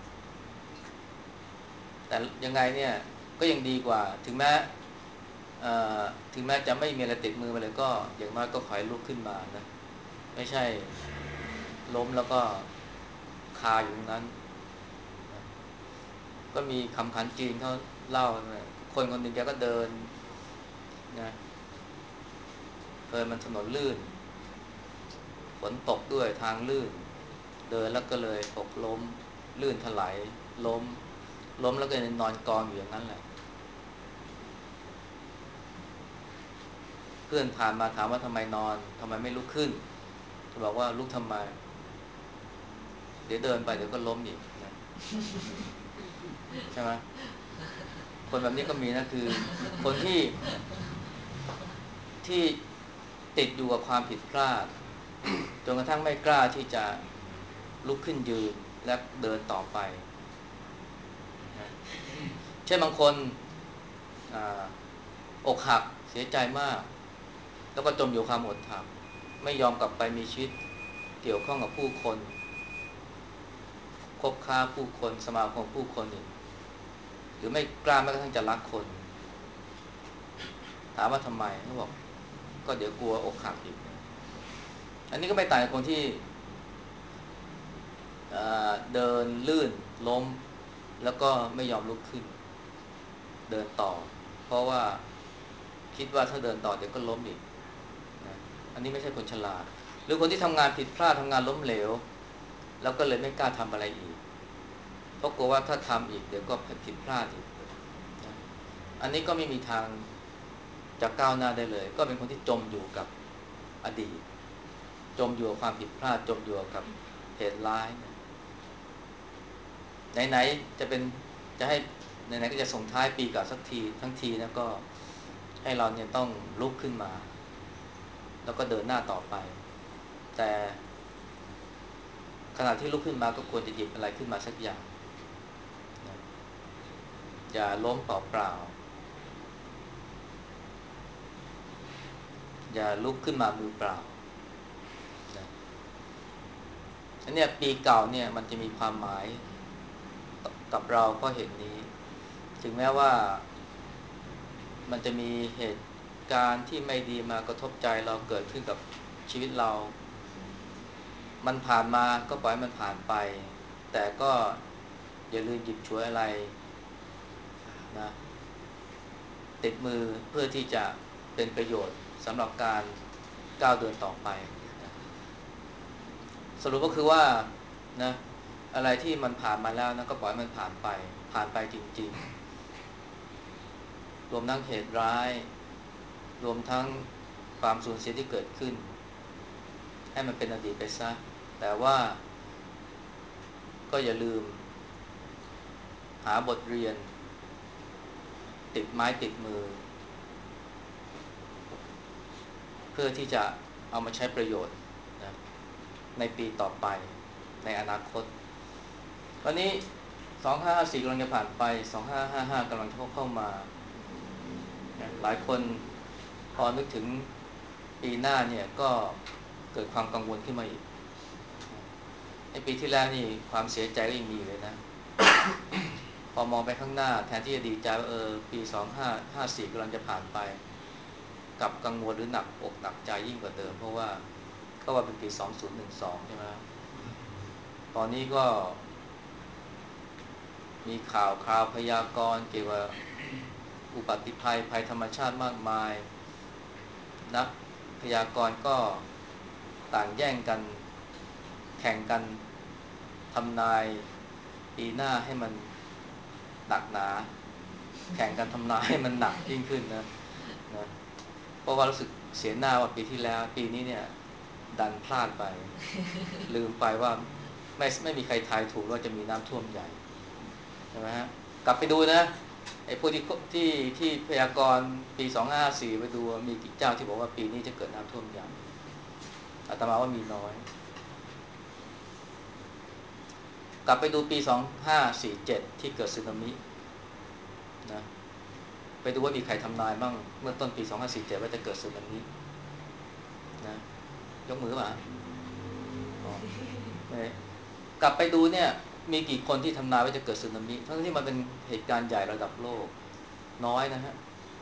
แต่ยังไงเนี่ยก็ยังดีกว่าถึงแม้ถึงแม้จะไม่มีอะไรติดมือมาเลยก็อย่างน้อยก็ขอให้ลุกขึ้นมานะไม่ใช่ล้มแล้วก็คาอยู่ตรงนั้นนะก็มีคำขันจีนเขาเล่านะคนคนหนึ่งแกก็เดินนะเดินมันถนนลื่นฝนตกด้วยทางลื่นเดินแล้วก็เลยหกล้มลื่นถลายล้มล้มแล้วก็นอนกองอยู่อย่างนั้นแหละเพื่อนผ่านมาถามว่าทำไมนอนทำไมไม่ลุกขึ้นเขาบอกว่าลุกทำไมเดี๋ยวเดินไปเดี๋ยวก็ล้มอีกนะใช่ไหมคนแบบนี้ก็มีนะคือคนที่ที่ติดอยู่กับความผิดพลาดจนกระทั่งไม่กล้าที่จะลุกขึ้นยืนและเดินต่อไปนะเช่นบางคนอาอกหักเสียใจมากแล้วก็จมอยู่ความอดทนไม่ยอมกลับไปมีชีวิตเกี่ยวข้องกับผู้คนคบค้าผู้คนสมาคมผู้คนอีกหรือไม่กล้าแม้กระทั่งจะรักคนถามว่าทำไมเขาบอกก็เดี๋ยวกลัวอกหักอีกอันนี้ก็ไม่ต่างจากคนที่เดินลื่นล้มแล้วก็ไม่ยอมลุกขึ้นเดินต่อเพราะว่าคิดว่าถ้าเดินต่อเดี๋ยวก็ล้มอีกนะอันนี้ไม่ใช่คนฉลาดหรือคนที่ทำงานผิดพลาดทำงานล้มเหลวแล้วก็เลยไม่กล้าทำอะไรอีกเพราะกลัวว่าถ้าทำอีกเดี๋ยวก็ผิดพลาดอีกนะอันนี้ก็ไม่มีทางจะก้าวหน้าได้เลยก็เป็นคนที่จมอยู่กับอดีตจมอยู่กับความผิดพลาดจมอยู่กับเหตุร้ายนะไหนๆจะเป็นจะให้ไหนๆก็จะส่งท้ายปีเก่าสักทีทั้งทีนะก็ให้เราเนี่ยต้องลุกขึ้นมาแล้วก็เดินหน้าต่อไปแต่ขณะที่ลุกขึ้นมาก็ควรจะหยิบอะไรขึ้นมาสักอย่างนะอย่าล้มเปล่าๆอย่าลุกขึ้นมามือเปล่านะอันเนี้ยปีเก่าเนี่ยมันจะมีความหมายกับเราเพราะเหตุนี้ถึงแม้ว่ามันจะมีเหตุการณ์ที่ไม่ดีมากระทบใจเราเกิดขึ้นกับชีวิตเรามันผ่านมาก็ปล่อยมันผ่านไปแต่ก็อย่าลืมหยิบฉวยอะไรนะติดมือเพื่อที่จะเป็นประโยชน์สำหรับการก้าวเดินต่อไปนะสรุปก็คือว่านะอะไรที่มันผ่านมาแล้วนะก็ปล่อยมันผ่านไปผ่านไปจริงๆรวมทั้งเหตุร้ายรวมทั้งความสูญเสียที่เกิดขึ้นให้มันเป็นอดีตไปซะแต่ว่าก็อย่าลืมหาบทเรียนติดไม้ติดมือเพื่อที่จะเอามาใช้ประโยชน์นะในปีต่อไปในอนาคตตอนนี้สองพันห้าร้อยห้าสิบสี่กำลังจะผ่านไปสองพันห้าร้อยห้าสิบห้ากำลังจะเข้ามานะหลายคนพอนึกถึงปีหน้าเนี่ยก็เกิดความกังวลขึ้นมาอีกในปีที่แล้วนี่ความเสียใจก็ยังมีเลยนะ พอมองไปข้างหน้าแทนที่จะดีใจว่าเออปีสองพันห้าร้อยห้าสิบสี่กำลังจะผ่านไปกลับกังวลหรือหนักอกหนักใจยิ่งกว่าเดิมเพราะว่าก็ว่าเป็นปีสองพันสิบสองใช่ไหมตอนนี้ก็มีข่าวคราวพยากรณ์เกี่ยวกับอุบัติภัยภัยธรรมชาติมากมายนักพยากรณ์ก็ต่างแย่งกันแข่งกันทำนายปีหน้าให้มันหนักหนาแข่งกันทำนายให้มันหนักยิ่งขึ้นนะนะเพราะว่ารู้สึกเสียหน้าว่าปีที่แล้วปีนี้เนี่ยดันพลาดไปลืมไปว่าไม่ไม่มีใครทายถูกว่าจะมีน้ำท่วมใหญ่ใช่ไหมฮะกลับไปดูนะไอ้พวกที่ที่ที่พยากรณ์ปีสองพันห้าร้อยห้าสิบสี่ไปดูมีกี่เจ้าที่บอกว่าปีนี้จะเกิดน้ำท่วมใหญ่อาตมาว่ามีน้อยกลับไปดูปีสองพันห้าร้อยสี่สิบเจ็ดที่เกิดสึนามินะไปดูว่ามีใครทำนายบ้างเมื่อต้นปีสองพันห้าร้อยสี่สิบเจ็ดว่าจะเกิดสึนามินะยกมือป่ะอ๋อกลับไปดูเนี่ยมีกี่คนที่ทำนายว่าจะเกิดสึนามิทั้งที่มันเป็นเหตุการณ์ใหญ่ระดับโลกน้อยนะฮะ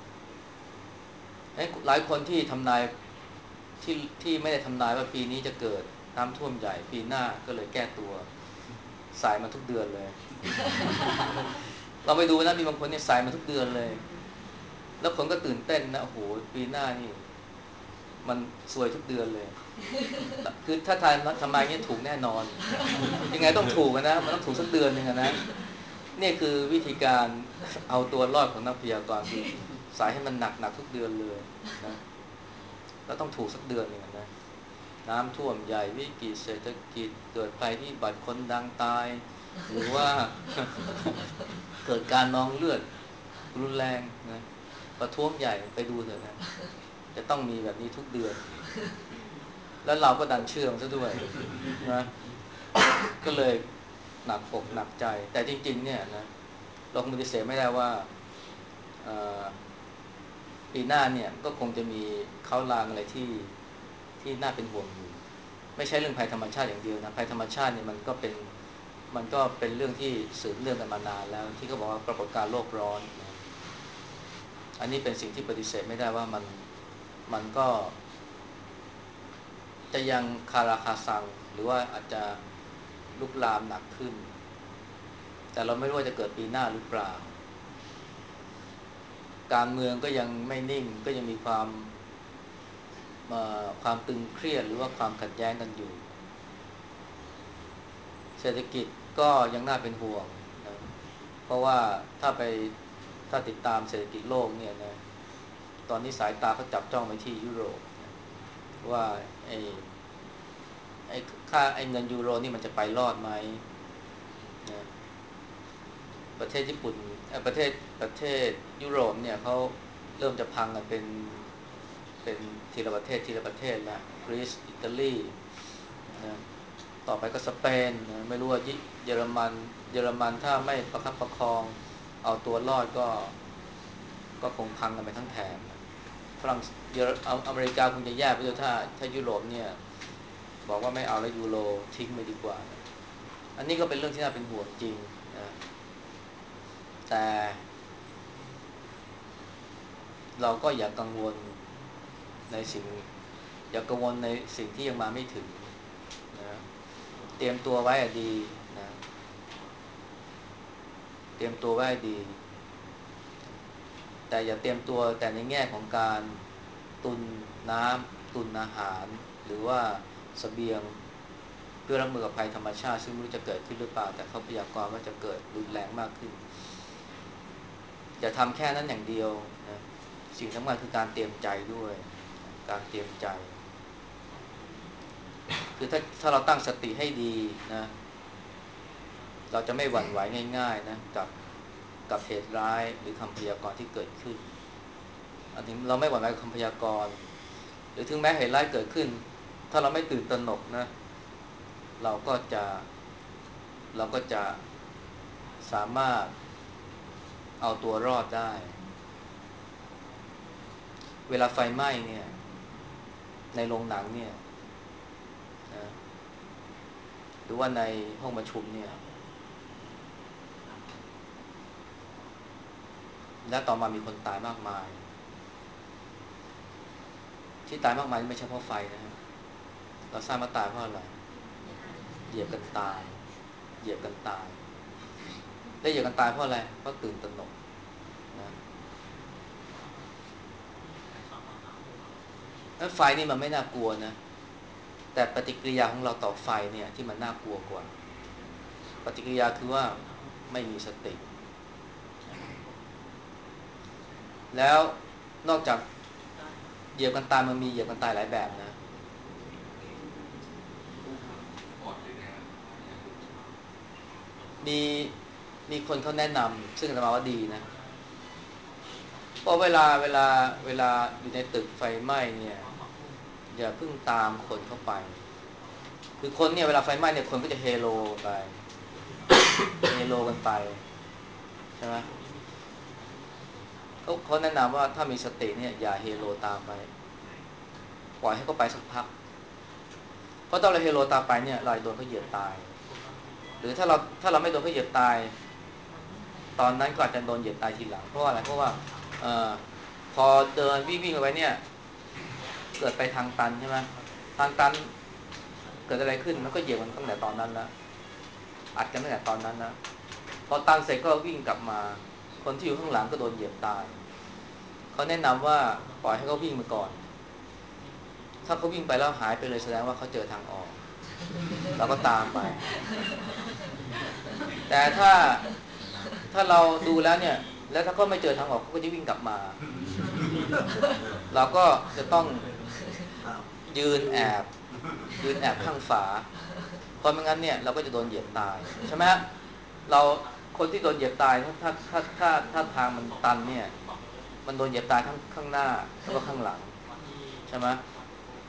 หลายคนที่ทำนายที่ที่ไม่ได้ทำนายว่าปีนี้จะเกิดน้ำท่วมใหญ่ปีหน้าก็เลยแก้ตัวสายมาทุกเดือนเลยเราไปดูนะมีบางคนเนี่ยสายมาทุกเดือนเลยแล้วคนก็ตื่นเต้นนะโอ้โหปีหน้านี่มันซวยทุกเดือนเลยคือถ้าทายทำไมเงี้ยถูกแน่นอนยังไงต้องถูกนะมันต้องถูกสักเดือนนึงนะนี่คือวิธีการเอาตัวรอดของนักพยากรณ์คือสายให้มันหนักหนักทุกเดือนเลยนะแล้วต้องถูกสักเดือนนึงนะน้ำท่วมใหญ่วิกฤตเศรษฐกิจเกิดภัยพิบัติคนดังตายหรือว่าเกิดการนองเลือดรุนแรงนะประท้วงใหญ่ไปดูเถอะนะจะต้องมีแบบนี้ทุกเดือนแล้วเราก็ดันเชื่อมันซะด้วยนะก็เลยหนักอกหนักใจแต่จริงๆเนี่ยนะเราคงปฏิเสธไม่ได้ว่าปีหน้าเนี่ยก็คงจะมีข้าวรางอะไรที่ที่น่าเป็นห่วงอยู่ไม่ใช่เรื่องภัยธรรมชาติอย่างเดียวนะภัยธรรมชาติเนี่ยมันก็เป็นมันก็เป็นเรื่องที่สืบเนื่องกันมานานแล้วที่เขาบอกว่าปรากฏการณ์โลกร้อนนะอันนี้เป็นสิ่งที่ปฏิเสธไม่ได้ว่ามันมันก็จะยังคาราคาซังหรือว่าอาจจะลุกลามหนักขึ้นแต่เราไม่รู้ว่าจะเกิดปีหน้าหรือเปล่าการเมืองก็ยังไม่นิ่งก็ยังมีความความตึงเครียดหรือว่าความขัดแย้งกันอยู่เศรษฐกิจก็ยังน่าเป็นห่วงนะเพราะว่าถ้าไปถ้าติดตามเศรษฐกิจโลกเนี่ยนะตอนนี้สายตาเขาจับจ้องไปที่ยุโรปนะว่าไอ้ไอ้ค่าไอ้เงินยูโรนี่มันจะไปรอดไหมนะประเทศญี่ปุ่นประเทศประเทศยุโรปเนี่ยเขาเริ่มจะพังกันเป็นเป็นทีละประเทศทีละประเทศแล้วกรีซอิตาลีนะต่อไปก็สเปนนะไม่รู้ว่าเยอรมันเยอรมันถ้าไม่ประคับประคองเอาตัวรอดก็ก็คงพังกันไปทั้งแถบฝรั่งเยอรอเมริกาคงจะแย่ไปด้วยถ้าถ้ายุโรปเนี่ยบอกว่าไม่เอาแล้วยูโรทิ้งไปดีกว่านะอันนี้ก็เป็นเรื่องที่น่าเป็นห่วงจริงนะแต่เราก็อย่ากังวลในสิ่งอย่ากังวลในสิ่งที่ยังมาไม่ถึงนะเตรียมตัวไว้ดีนะเตรียมตัวไว้ดีแต่อย่าเตรียมตัวแต่ในแง่ของการตุนน้ำตุนอาหารหรือว่าเสบียงเพื่อรับมือกับภัยธรรมชาติซึ่งไม่รู้จะเกิดขึ้นหรือเปล่าแต่เขาพยากรณ์ว่าจะเกิดรุนแรงมากขึ้นอย่าทำแค่นั้นอย่างเดียวนะสิ่งสำคัญคือการเตรียมใจด้วยการเตรียมใจคือถ้าถ้าเราตั้งสติให้ดีนะเราจะไม่หวั่นไหวง่ายๆนะกับกับเหตุร้ายหรือคำพยากรณ์ที่เกิดขึ้นอันถึงเราไม่หวั่นไหวกับคำพยากรณ์หรือถึงแม้เหตุร้ายเกิดขึ้นถ้าเราไม่ตื่นตระหนกนะเราก็จะเราก็จะสามารถเอาตัวรอดได้เวลาไฟไหม้เนี่ยในโรงหนังเนี่ยนะหรือว่าในห้องประชุมเนี่ยและต่อมามีคนตายมากมายที่ตายมากมายไม่ใช่เพราะไฟนะฮะเราทราบว่าตายเพราะอะไรเหยียบกันตายเหยียบกันตายได้เหยียบกันตายเพราะอะไรเพราะตื่นตระหนกนะแล้วไฟนี่มันไม่น่ากลัวนะแต่ปฏิกิริยาของเราต่อไฟเนี่ยที่มันน่ากลัวกว่าปฏิกิริยาคือว่าไม่มีสติแล้วนอกจากเหยียบกันตายมันมีเหยียบกันตายหลายแบบนะมีมีคนเขาแนะนำซึ่งอาตมาว่าดีนะเพราะเวลาเวลาเวลาอยู่ในตึกไฟไหม้เนี่ยอย่าเพิ่งตามคนเข้าไปคือคนเนี่ยเวลาไฟไหม้เนี่ยคนก็จะเฮโลไปเฮโลกันไปใช่ไหมเขาเขาแนะนำว่าถ้ามีสติเนี่ยอย่าเฮโลตามไปปล่อยให้เขาไปสักพักเพราะตอนเราเฮโลตามไปเนี่ยเราโดนเขาเหยียบตายหรือถ้าเราถ้าเราไม่โดนเขาเหยียบตายตอนนั้นก็อาจจะโดนเหยียบตายทีหลังเพราะว่าอะไรเพราะว่าเอ่อพอเดินวิ่งวิ่งไปเนี่ยเกิดไปทางตันใช่ไหมทางตันเกิดอะไรขึ้นมันก็เหยียบมันตั้งแต่ตอนนั้นแล้วอัดกันตั้งแต่ตอนนั้นนะพอตันเสร็จก็วิ่งกลับมาคนที่อยู่ข้างหลังก็โดนเหยียบตายเขาแนะนำว่าปล่อยให้เขาวิ่งไปก่อนถ้าเขาวิ่งไปแล้วหายไปเลยแสดงว่าเขาเจอทางออกเราก็ตามไปแต่ถ้าถ้าเราดูแล้วเนี่ยแล้วถ้าเขาไม่เจอทางออกเขาก็จะวิ่งกลับมาเราก็จะต้องยืนแอบยืนแอบข้างฝาเพราะไม่งั้นเนี่ยเราก็จะโดนเหยียบตายใช่ไหมเราคนที่โดนเหยียบตายถ้าถ้าถ้าถ้าทางมันตันเนี่ยมันโดนเหยียบตายข้างข้างหน้าแล้วก็ข้างหลังใช่ไหม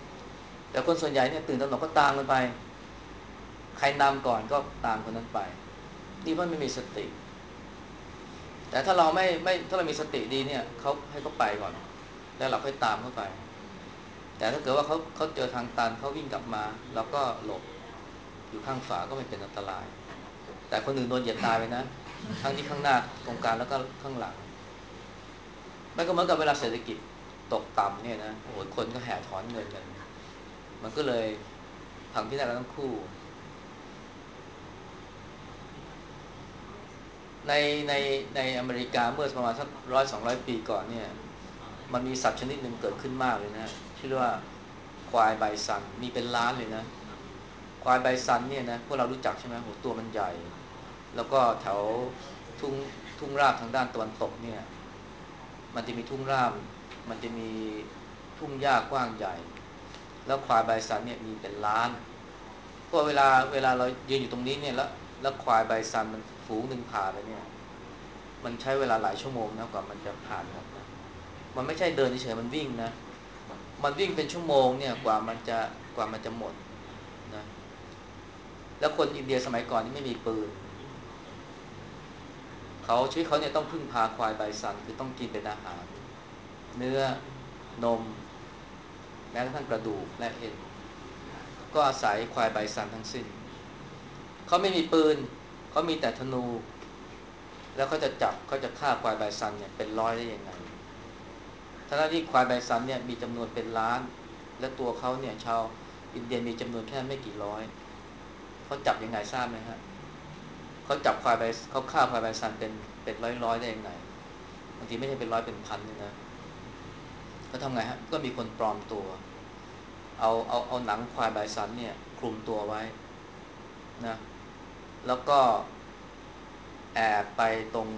แต่คนส่วนใหญ่เนี่ยตื่นตระหนกก็ตามกันไปใครนำก่อนก็ตามคนนั้นไปนี่เพราะไม่มีสติแต่ถ้าเราไม่ไม่ถ้าเรามีสติดีเนี่ยเขาให้เขาไปก่อนแล้วเราค่อยตามเข้าไปแต่ถ้าเกิดว่าเขาเขาเจอทางตันเขาวิ่งกลับมาเราก็หลบอยู่ข้างฝาก็ไม่เป็นอันตรายแต่คนอื่นโดนเหยียบตายไปนะทั้งที่ข้างหน้าตรงกลางแล้วก็ข้างหลังมันก็เหมือนกับเวลาเศรษฐกิจตกต่ำเนี่ยนะโอ้โหคนก็แห่ถอนเงินกันมันก็เลยพังพินาศกันทั้งคู่ในในในอเมริกาเมื่อประมาณสักร้อยสองร้อยปีก่อนเนี่ยมันมีสัตว์ชนิดหนึ่งเกิดขึ้นมากเลยนะชื่อว่าควายไบซันมีเป็นล้านเลยนะควายไบซันเนี่ยนะพวกเรารู้จักใช่ไหมโหตัวมันใหญ่แล้วก็แถวทุ่งทุ่งราบทางด้านตะวันตกเนี่ยมันจะมีทุ่งราบมันจะมีทุ่งหญ้ากว้างใหญ่แล้วควายไบซันเนี่ยมีเป็นล้านก็เวลาเวลาเรายืนอยู่ตรงนี้เนี่ยแล้วแล้วควายไบซันมันฝูงหนึ่งผ่านไปเนี่ยมันใช้เวลาหลายชั่วโมงนะกว่ามันจะผ่านหมดนะมันไม่ใช่เดินเฉยๆมันวิ่งนะมันวิ่งเป็นชั่วโมงเนี่ยกว่ามันจะกว่ามันจะหมดนะแล้วคนอินเดียสมัยก่อนนี่ไม่มีปืนเขาชีวิตเขาเนี่ยต้องพึ่งพาควายไบซันคือต้องกินเป็นอาหารเนื้อนมแม้กระทั่งกระดูกและเอ็นก็อาศัยควายไบซันทั้งสิ้นเขาไม่มีปืนเขามีแต่ธนูแล้วเขาจะจับเขาจะฆ่าควายไบซันเนี่ยเป็นร้อยได้ยังไงทั้งที่ควายไบซันเนี่ยมีจำนวนเป็นล้านและตัวเขาเนี่ยชาวอินเดียมีจำนวนแค่ไม่กี่ร้อยเขาจับยังไงทราบไหมฮะเขาจับควายไบเขาฆ่าควายไบซันเป็นเป็นร้อยๆได้ยังไงบางทีไม่ใช่เป็นร้อยเป็นพันเลยนะเขาทำไงฮะก็มีคนปลอมตัวเอาเอาเอาหนังควายไบซันเนี่ยคลุมตัวไว้นะแล้วก็แอบไปตรง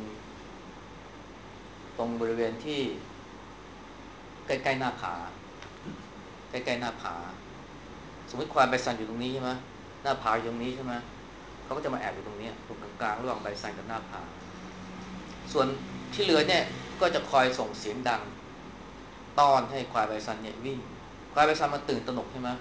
ตรงบริเวณที่ใกล้ๆหน้าผาใกล้ๆหน้าผาสมมติควายไบซันอยู่ตรงนี้ใช่ไหมหน้าผาอยู่ตรงนี้ใช่ไหมเขาก็จะมาแอบอยู่ตรงนี้ตรงกลางๆระหว่างไบซันกับหน้าผาส่วนที่เหลือเนี่ยก็จะคอยส่งเสียงดังต้อนให้ควายไบซันเนี่ยวิ่งควายไบซันมันตื่นตระหนกใช่ไหม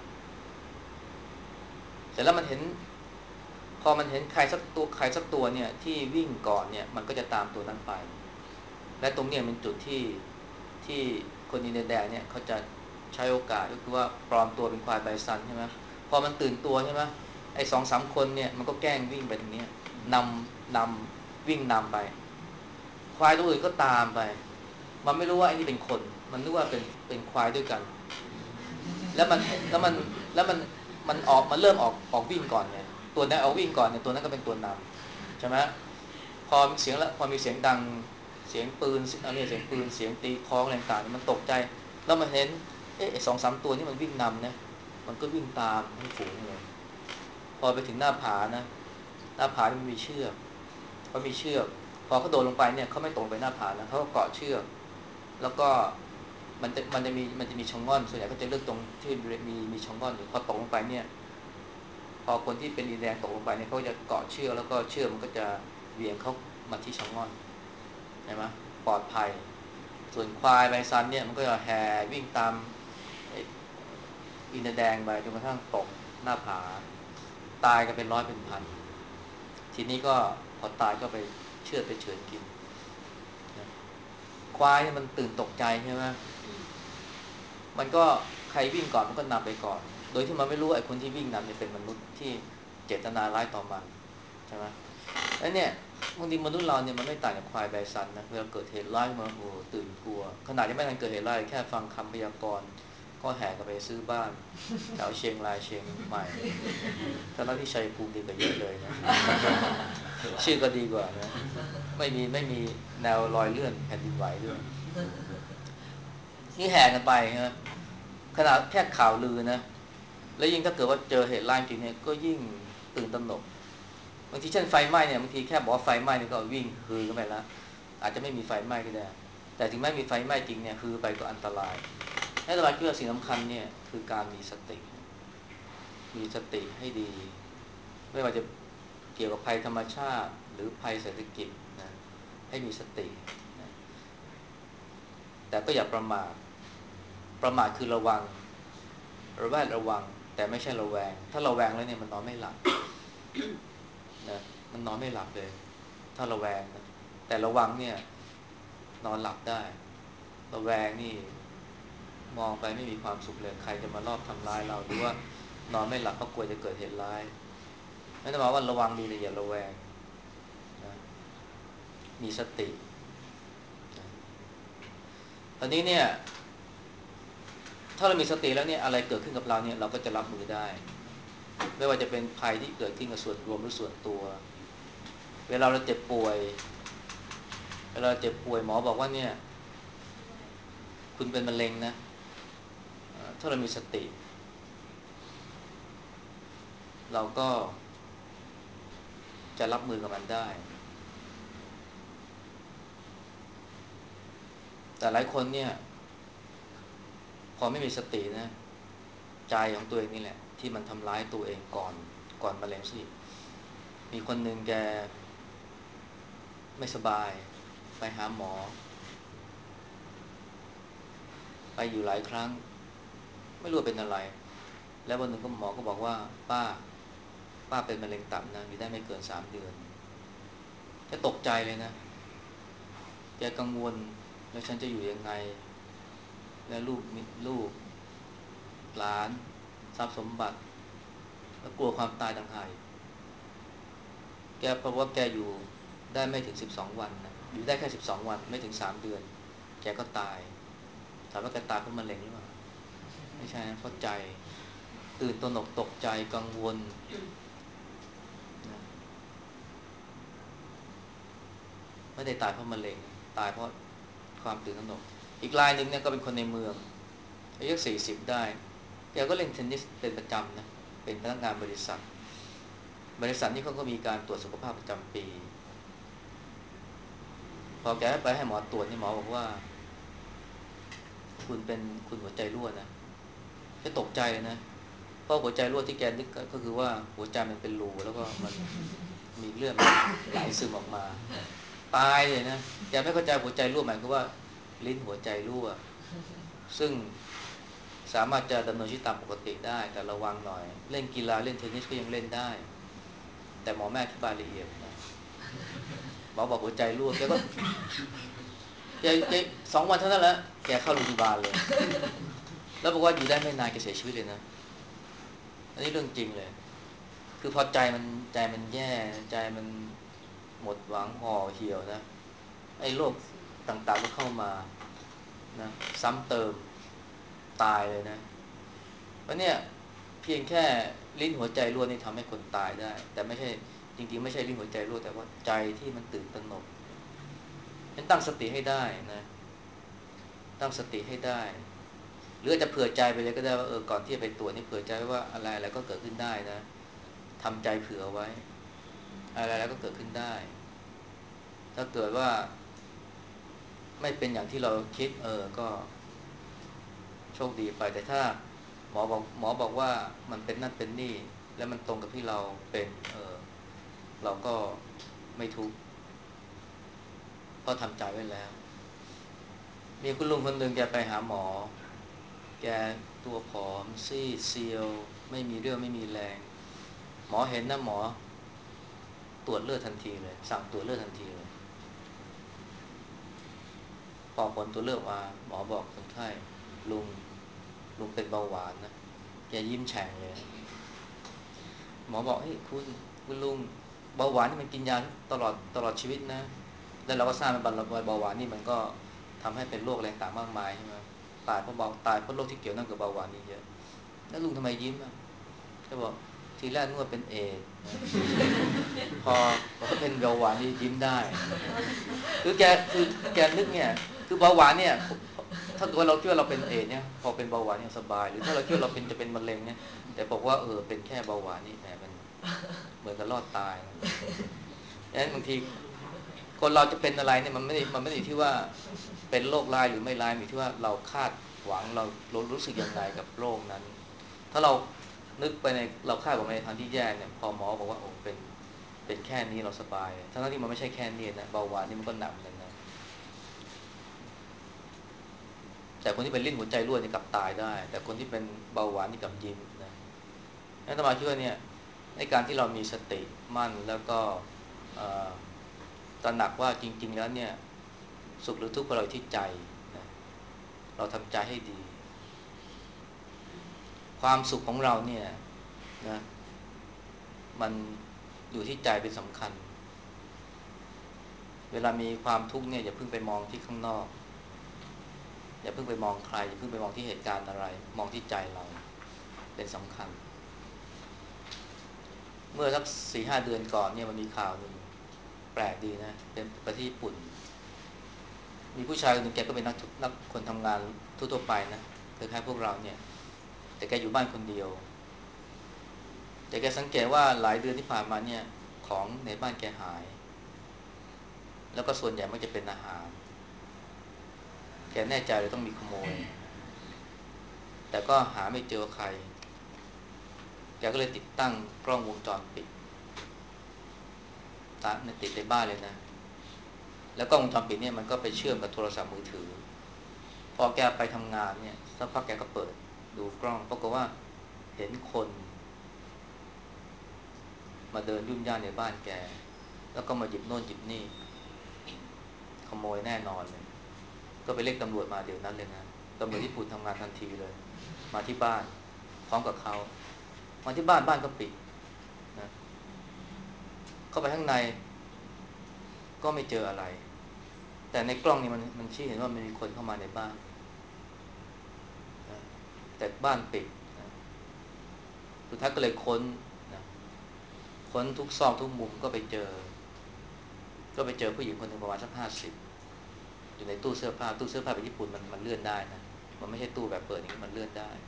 เสร็จแล้วมันเห็นพอมันเห็นใครสักตัวใครสักตัวเนี่ยที่วิ่งก่อนเนี่ยมันก็จะตามตัวนั้นไปและตรงนี้เป็นจุดที่ที่คนอินเดียแดงเนี่ยเขาจะใช้โอกาสก็คือว่าปลอมตัวเป็นควายไบซันใช่ไหมพอมันตื่นตัวใช่ไหมไอ้สองสามคนเนี่ยมันก็แกล้งวิ่งไปตรงนี้นำนำวิ่งนำไปควายตัวอื่นก็ตามไปมันไม่รู้ว่าไอ้นี่เป็นคนมันนึกว่าเป็นเป็นควายด้วยกันแล้วมันแล้วมันแล้วมันมันออกมันเริ่มออกออกวิ่งก่อนเนี่ยตัวนั้นเอาวิ่งก่อนเนี่ยตัวนั้นก็เป็นตัวนำใช่ไหมพอเสียงแล้วพอมีเสียงดังเสียงปืนอะไรเสียงปืนเสียงตีคล้องอะไรต่างๆมันตกใจแล้วมันเห็นเอ๊ะสองสามตัวนี่มันวิ่งนำนะมันก็วิ่งตามทั้งฝูงเลยพอไปถึงหน้าผานะหน้าผามันมีเชือกพอมีเชือกพอเขาโดดลงไปเนี่ยเขาไม่ตกไปหน้าผานะเขาก็เกาะเชือกแล้วก็มันจะมันจะมีมันจะมีช่องง่อนส่วนใหญ่ก็จะเลือกตรงที่มีมีช่องง่อนอยู่พอตกลงไปเนี่ยพอคนที่เป็นอีแดงตกลงไปเนี่ยเขาจะเกาะเชือกแล้วก็เชือกมันก็จะเหวี่ยงเขามาที่ช่องง่อนใช่ไหมปลอดภัยส่วนควายไบซันเนี่ยมันก็จะแห่วิ่งตามอินเดียแดงไปจนกระทั่งตกหน้าผาตายกันเป็นร้อยเป็นพันทีนี้ก็พอตายก็ไปเชือดไปเฉือนกินนะควายเนี่ยมันตื่นตกใจใช่ไหมมันก็ใครวิ่งก่อนมันก็นำไปก่อนโดยที่มันไม่รู้ไอ้คนที่วิ่งนำเนี่ยเป็นมนุษย์ที่เจตนาร้ายต่อมันใช่ไหมแล้วเนี่ยบางทีมนุษย์เราเนี่ยมันไม่ต่างจากควายไบซันนะเวลาเกิดเหตุร้ายมาโอ้ตื่นกลัวขนาดยังไม่ทันเกิดเหตุร้ายแค่ฟังคำพยากรณ์ก็แห่กันไปซื้อบ้านแถวเชียงรายเชียงใหม่ทั้งที่ชัยภูมิดีกว่าเยอะเลยนะชื่อก็ดีกว่านะไม่มีไม่มีแนวรอยเลื่อนแผ่นดินไหวด้วยนี่แห่กันไปนะขนาดแค่ข่าวลือนะแล้วยิ่งถ้าเกิดว่าเจอเหตุร้ายจริงเนี่ยก็ยิ่งตื่นตระหนกบางทีเช่นไฟไหม้เนี่ยบางทีแค่บอกว่าไฟไหม้นี่ก็วิ่งฮือกันไปแล้วอาจจะไม่มีไฟไหม้ก็ได้แต่ถึงแม้มีไฟไหม้จริงเนี่ยฮือไปก็อันตรายให้ระบายคิดว่าสิ่งสำคัญเนี่ยคือการมีสติมีสติให้ดีไม่ว่าจะเกี่ยวกับภัยธรรมชาติหรือภัยเศรษฐกิจนะให้มีสตินะแต่ก็อย่าประมาทประมาทคือระวังระแวดระวังแต่ไม่ใช่ระแวงถ้าระแวงแล้วเนี่ยมันนอนไม่หลับนะมันนอนไม่หลับเลยถ้าระแวงนะแต่ระวังเนี่ยนอนหลับได้ระแวงนี่มองไปไม่มีความสุขเลยใครจะมารอบทำร้ายเราหรือว่านอนไม่หลับเพราะกลัวจะเกิดเหตุร้ายนั่นหมายว่าระวังดีนะอย่าระแวงนะมีสตินะตอนนี้เนี่ยถ้าเรามีสติแล้วเนี่ยอะไรเกิดขึ้นกับเราเนี่ยเราก็จะรับมือได้ไม่ว่าจะเป็นภัยที่เกิดขึ้นกับส่วนรวมหรือส่วนตัวเวลาเราเจ็บป่วยเวลาเจ็บป่วยหมอบอกว่าเนี่ยคุณเป็นมะเร็งนะถ้าเรามีสติเราก็จะรับมือกับมันได้แต่หลายคนเนี่ยพอไม่มีสตินะใจของตัวเองนี่แหละที่มันทำร้ายตัวเองก่อนก่อนมะเร็งสิมีคนหนึ่งแกไม่สบายไปหาหมอไปอยู่หลายครั้งไม่รู้เป็นอะไรแล้ววันหนึ่งก็หมอก็บอกว่าป้าป้าเป็นมะเร็งตับนะอยู่ได้ไม่เกินสามเดือนแกตกใจเลยนะแกกังวลแล้วฉันจะอยู่ยังไงแล้วลูกมีลูกหลานทรัพย์สมบัติแล้วกลัวความตายต่างหากแกเพราะว่าแกอยู่ได้ไม่ถึงสิบสองวันนะอยู่ได้แค่สิบสองวันไม่ถึงสามเดือนแกก็ตายถามว่าแกตายเพราะมะเร็งหรือเปล่าไม่ใช่นะเพราะใจตื่นตระหนกตกใจกังวลนะไม่ได้ตายเพราะมะเร็งตายเพราะความตื่นตระหนกอีกรายหนึ่งเนี่ยก็เป็นคนในเมืองอายุสี่สิบได้แกก็เล่นเทนนิสเป็นประจำนะเป็นพนักงานบริษัทบริษัทนี้เขาก็มีการตรวจสุขภาพประจำปีพอแกไปให้หมอตรวจนี่หมอบอกว่าคุณเป็นคุณหัวใจรั่วนะแกตกใจเลยนะเพราะหัวใจรั่วที่แกนึกก็คือว่าหัวใจมันเป็นรูแล้วก็มันมีเลือดไหลซึมออกมาตายเลยนะแกไม่เข้าใจหัวใจรั่วหมายคือว่าลิ้นหัวใจรั่วซึ่งสามารถจะดำเนินชีวิตตามปกติได้แต่ระวังหน่อยเล่นกีฬาเล่นเทนนิสก็ยังเล่นได้แต่หมอแม่อธิบายละเอียดนะหมอบอกหัวใจรั่วแกก็แกแกสองวันเท่านั้นแหละแกเข้าโรงพยาบาลเลยแล้วบอกว่าอยู่ได้ไม่นานแกเสียชีวิตเลยนะอันนี้เรื่องจริงเลยคือพอใจมันใจมันแย่ใจมันหมดหวังห่อเหี่ยวนะไอ้โรคต่างๆก็เข้ามานะซ้ำเติมตายเลยนะเพราะเนี่ยเพียงแค่ลิ้นหัวใจรั่วนี่ทำให้คนตายได้แต่ไม่ใช่จริงๆไม่ใช่ลิ้นหัวใจรั่วแต่ว่าใจที่มันตื่นตระหนกฉันตั้งสติให้ได้นะตั้งสติให้ได้หรือจะเผื่อใจไปเลยก็ได้ว่าเออก่อนที่จะไปตรวจนี่เผื่อใจว่าอะไรอะไรก็เกิดขึ้นได้นะทำใจเผื่อไว้อะไรแล้วก็เกิดขึ้นได้ถ้าเกิดว่าไม่เป็นอย่างที่เราคิดเออก็โชคดีไปแต่ถ้าหมอบอกหมอบอกว่ามันเป็นนั่นเป็นนี่แล้วมันตรงกับที่เราเป็นเออเราก็ไม่ทุกข์เพราะทำใจไว้แล้วมีคุณลุงคนหนึ่งแกไปหาหมอแกตัวผอมซีดเซียวไม่มีเรี่ยวไม่มีแรงหมอเห็นนะหมอตรวจเลือดทันทีเลยสั่งตรวจเลือดทันทีเลยพอผลตัวเลือดมาหมอบอกคนไข้ลุงลุงเป็นเบาหวานนะแกยิ้มแฉ่งเลยหมอบอกเฮ้ยคุณคุณลุงเบาหวานนี่มันกินยาตลอดตลอดชีวิตนะแล้วเราก็ทราบมันเบาหวานนี่มันก็ทำให้เป็นโรคอะไรต่างมากมายใช่ไหมตายเพราะเบาตายเพราะโรคที่เกี่ยวเนื่องกับเบาหวานนี่เยอะแล้วลุงทำไมยิ้มอ่ะเขาบอกทีแรกนึกว่าเป็นเอดส์พอพอเป็นเบาหวานนี่ยิ้มได้คือแกคือแกนึกเนี่ยคือเบาหวานเนี่ยถ้าเกิดว่าเราคิดว่าเราเป็นเอดส์เนี่ยพอเป็นเบาหวานเนี่ยสบายหรือถ้าเราคิดว่าเราเป็นจะเป็นมะเร็งเนี่ยแต่บอกว่าเออเป็นแค่เบาหวานนี่แหมมันเหมือนกับรอดตายดังนั้นบางทีคนเราจะเป็นอะไรเนี่ยมันไม่ได้มันไม่ได้ที่ว่าเป็นโรคร้ายหรือไม่ร้ายมีที่ว่าเราคาดหวังเราเรารู้สึกยังไงกับโรคนั้นถ้าเรานึกไปในเราคาดหวังในทางที่แย่เนี่ยพอหมอบอกว่าโอ้เป็นเป็นแค่นี้เราสบายทั้งที่มันไม่ใช่แค่นี้นะเบาหวานนี่มันก็หนักเหมือนกันนะแต่คนที่เป็นลิ้นหัวใจรั่วนี่กลับตายได้แต่คนที่เป็นเบาหวานนี่กลับยิ้มนะนั่นหมายถึงว่าเนี่ยในการที่เรามีสติมั่นแล้วก็ตระหนักว่าจริงๆแล้วเนี่ยสุขหรือทุกข์ของเราที่ใจนะเราทำใจให้ดีความสุขของเราเนี่ยนะมันอยู่ที่ใจเป็นสำคัญเวลามีความทุกข์เนี่ยอย่าเพิ่งไปมองที่ข้างนอกอย่าเพิ่งไปมองใครอย่าเพิ่งไปมองที่เหตุการณ์อะไรมองที่ใจเราเป็นสำคัญเมื่อสักสี่ห้าเดือนก่อนเนี่ยมันมีข่าวหนึ่งแปลกดีนะเป็นประเทศญี่ปุ่นมีผู้ชายคนหนึ่งแกก็เป็นนักนักคนทำงานทั่วๆไปนะคล้ายๆพวกเราเนี่ยแต่แกอยู่บ้านคนเดียวแต่แกสังเกตว่าหลายเดือนที่ผ่านมาเนี่ยของในบ้านแกหายแล้วก็ส่วนใหญ่มันจะเป็นอาหารแกแน่ใจเลยต้องมีขโมยแต่ก็หาไม่เจอใครแกก็เลยติดตั้งกล้องวงจรปิดติดในบ้านเลยนะแล้วกล้องวงจรปิดเนี่ยมันก็ไปเชื่อมกับโทรศัพท์มือถือพอแกไปทำงานเนี่ยสักพักแกก็เปิดดูกล้องปรากฏว่าเห็นคนมาเดินยุ่งย่านในบ้านแกแล้วก็มาหยิบโน่นหยิบนี่ขโมยแน่นอนเลยก็ไปเรียกตำรวจมาเดี๋ยวนั้นเลยนะตำรวจญี่ปุ่นทำงานทันทีเลยมาที่บ้านพร้อมกับเขามาที่บ้านบ้านก็ปิดนะเข้าไปข้างในก็ไม่เจออะไรแต่ในกล้องนี่มันมันชี้เห็นว่ามันมีคนเข้ามาในบ้านนะแต่บ้านปิดนะสุดท้ายก็เลยค้นนะค้นทุกซอกทุกมุมก็ไปเจอก็ไปเจอผู้หญิงคนหนึ่งประมาณสักห้าสิบอยู่ในตู้เสื้อผ้าตู้เสื้อผ้าแบบญี่ปุ่นมันมันเลื่อนได้นะมันไม่ใช่ตู้แบบเปิดอย่างนี้มันเลื่อนได้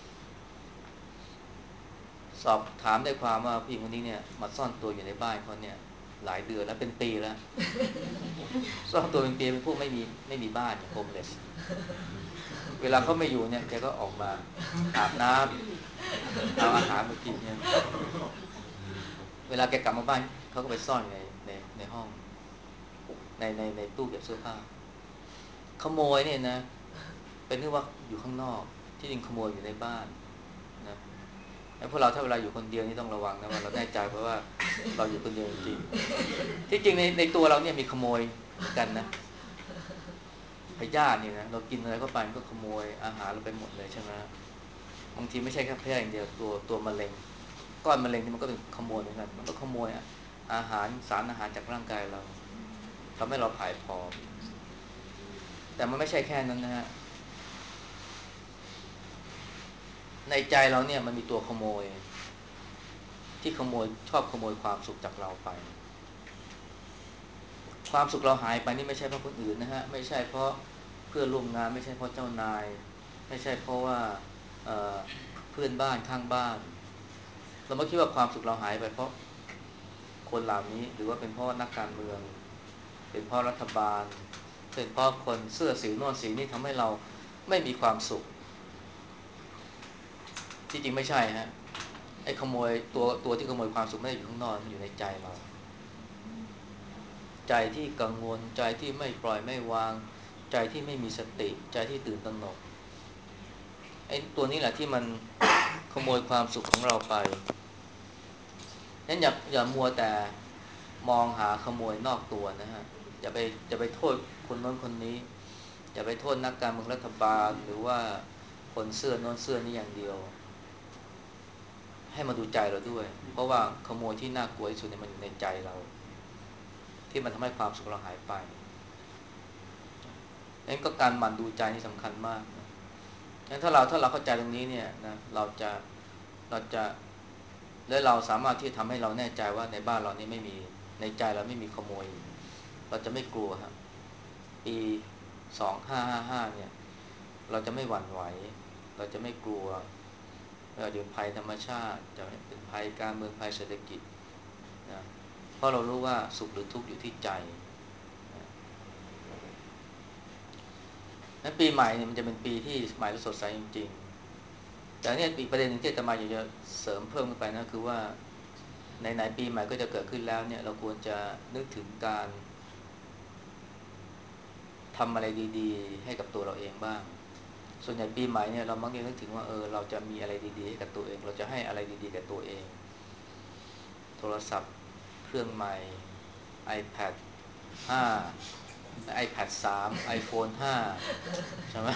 สอบถามได้ความว่าผู้หญิงคนนี้เนี่ยมาซ่อนตัวอยู่ในบ้านเขาเนี่ยหลายเดือนแล้วเป็นปีแล้วซ่อนตัวเป็นปีเป็นพวกไม่มีไม่มีบ้านโฮมเลสเวลาเขาไม่อยู่เนี่ยแกก็ออกมาอาบน้ำเอาอาหารมากินเนี่ยเวลาแกกลับมาบ้านเขาก็ไปซ่อนในในในห้องในในในตู้เก็บเสื้อผ้าขโมยเนี่ยนะเป็นนึกว่าอยู่ข้างนอกที่จริงขโมยอยู่ในบ้านนะแล้วพวกเราถ้าเวลาอยู่คนเดียวนี่ต้องระวังนะว่าเราแน่ใจเพราะว่าเราอยู่คนเดียวจริงที่จริงในในตัวเราเนี่ยมีขโมยกันนะพยาธินี่นะเรากินอะไรเข้าไปมันก็ขโมยอาหารเราไปหมดเลยใช่ไหมบางทีไม่ใช่แค่พยาธิอย่างเดียวตัวตัวมะเร็งก้อนมะเร็งนี่มันก็เป็นขโมยเหมือนกันมันก็ขโมยอาหารสารอาหารจากร่างกายเราทำให้เราผายผอมแต่มันไม่ใช่แค่นั้นนะฮะในใจเราเนี่ยมันมีตัวขโมยที่ขโมยชอบขโมยความสุขจากเราไปความสุขเราหายไปนี่ไม่ใช่เพราะคนอื่นนะฮะไม่ใช่เพราะเพื่อนร่วมงานไม่ใช่เพราะเจ้านายไม่ใช่เพราะว่าเอ่อเพื่อนบ้านข้างบ้านเราไม่คิดว่าความสุขเราหายไปเพราะคนเหล่านี้หรือว่าเป็นเพราะนักการเมืองเป็นเพราะรัฐบาลเป็นเพราะคนเสื้อสีโน่นสีนี่ทำให้เราไม่มีความสุขที่จริงไม่ใช่ฮะไอ้ขโมยตัวตัวที่ขโมยความสุขไม่ได้อยู่ข้างนอกมันอยู่ในใจเราใจที่กังวลใจที่ไม่ปล่อยไม่วางใจที่ไม่มีสติใจที่ตื่นตระหนกไอ้ตัวนี้แหละที่มันขโมยความสุขของเราไปนั้นอย่าอย่ามัวแต่มองหาขโมยนอกตัวนะฮะอย่าไปอย่าไปโทษคนโน้นคนนี้อย่าไปโทษนักการเมืองรัฐบาลหรือว่าคนเสื้อโน้นเสื้อนี้อย่างเดียวให้มาดูใจเราด้วยเพราะว่าขโมยที่น่ากลัวที่สุดเนี่ยมันอยู่ในใจเราที่มันทำให้ความสุขเราหายไปนั้นก็การหมั่นดูใจนี่สำคัญมากนะงั้นถ้าเราถ้าเราเข้าใจตรงนี้เนี่ยนะเราจะเราจะและเราสามารถที่จะทำให้เราแน่ใจว่าในบ้านเรานี่ไม่มีในใจเราไม่มีขโมยเราจะไม่กลัวครับปีสองห้าห้าห้าเนี่ยเราจะไม่หวั่นไหวเราจะไม่กลัวไม่ว่าจะเป็นภัยธรรมชาติจะเป็นภัยการเมืองภัยเศรษฐกิจนะเพราะเรารู้ว่าสุขหรือทุกข์อยู่ที่ใจนั้นปีใหม่เนี่ยมันจะเป็นปีที่ใหม่และสดใสจริงๆแต่เนี่ยอีกประเด็นหนึ่งที่อาตมาอยากจะเสริมเพิ่มขึ้นไปนะคือว่าไหนๆปีใหม่ก็จะเกิดขึ้นแล้วเนี่ยเราควรจะนึกถึงการทำอะไรดีๆให้กับตัวเราเองบ้างส่วนใหญ่ปีใหม่เนี่ยเรามักจะนึกถึงว่าเออเราจะมีอะไรดีๆให้กับตัวเองเราจะให้อะไรดีๆกับตัวเองโทรศัพท์เครื่องใหม่ iPad ห้า iPad สาม iPhone ห้าใช่ไหม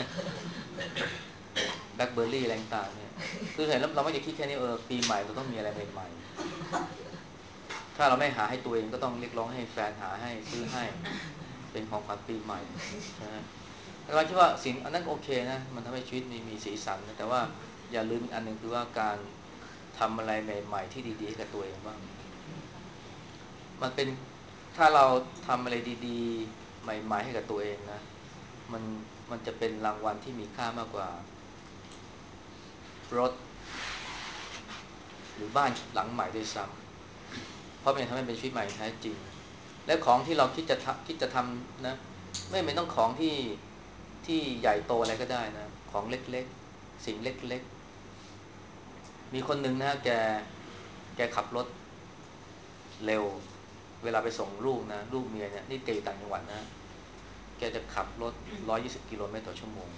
BlackBerry อะไรต่างๆเนี่ยคือเห็นแล้วเราไม่จะคิดแค่นี้เออปีใหม่เราต้องมีอะไรใหม่ๆถ้าเราไม่หาให้ตัวเองก็ต้องเรียกร้องให้แฟนหาให้ซื้อให้เป็นของขวัญปีใหม่ใช่ไหมเราคิดว่าสิ่งอันนั้นโอเคนะมันทำให้ชีวิตมีมีสีสันนะแต่ว่าอย่าลืมอีกอันหนึ่งคือว่าการทำอะไรใหม่ๆที่ดีๆให้กับตัวเองบ้างมันเป็นถ้าเราทำอะไรดีๆใหม่ๆให้กับตัวเองนะมันมันจะเป็นรางวัลที่มีค่ามากกว่ารถหรือบ้านหลังใหม่ด้วยซ้ำเพราะมันทำให้เป็นชีวิตใหม่แท้จริงและของที่เราคิดจะทำคิดจะทำนะไม่เป็นต้องของที่ที่ใหญ่โตอะไรก็ได้นะของเล็กๆสิ่งเล็กๆมีคนหนึ่งนะแกแกขับรถเร็วเวลาไปส่งลูกนะลูกเมียเนี่ยนี่แกอยู่ต่างจังหวัดนะแกจะขับรถหนึ่งร้อยยี่สิบกิโลเมตรต่อชั่วโมง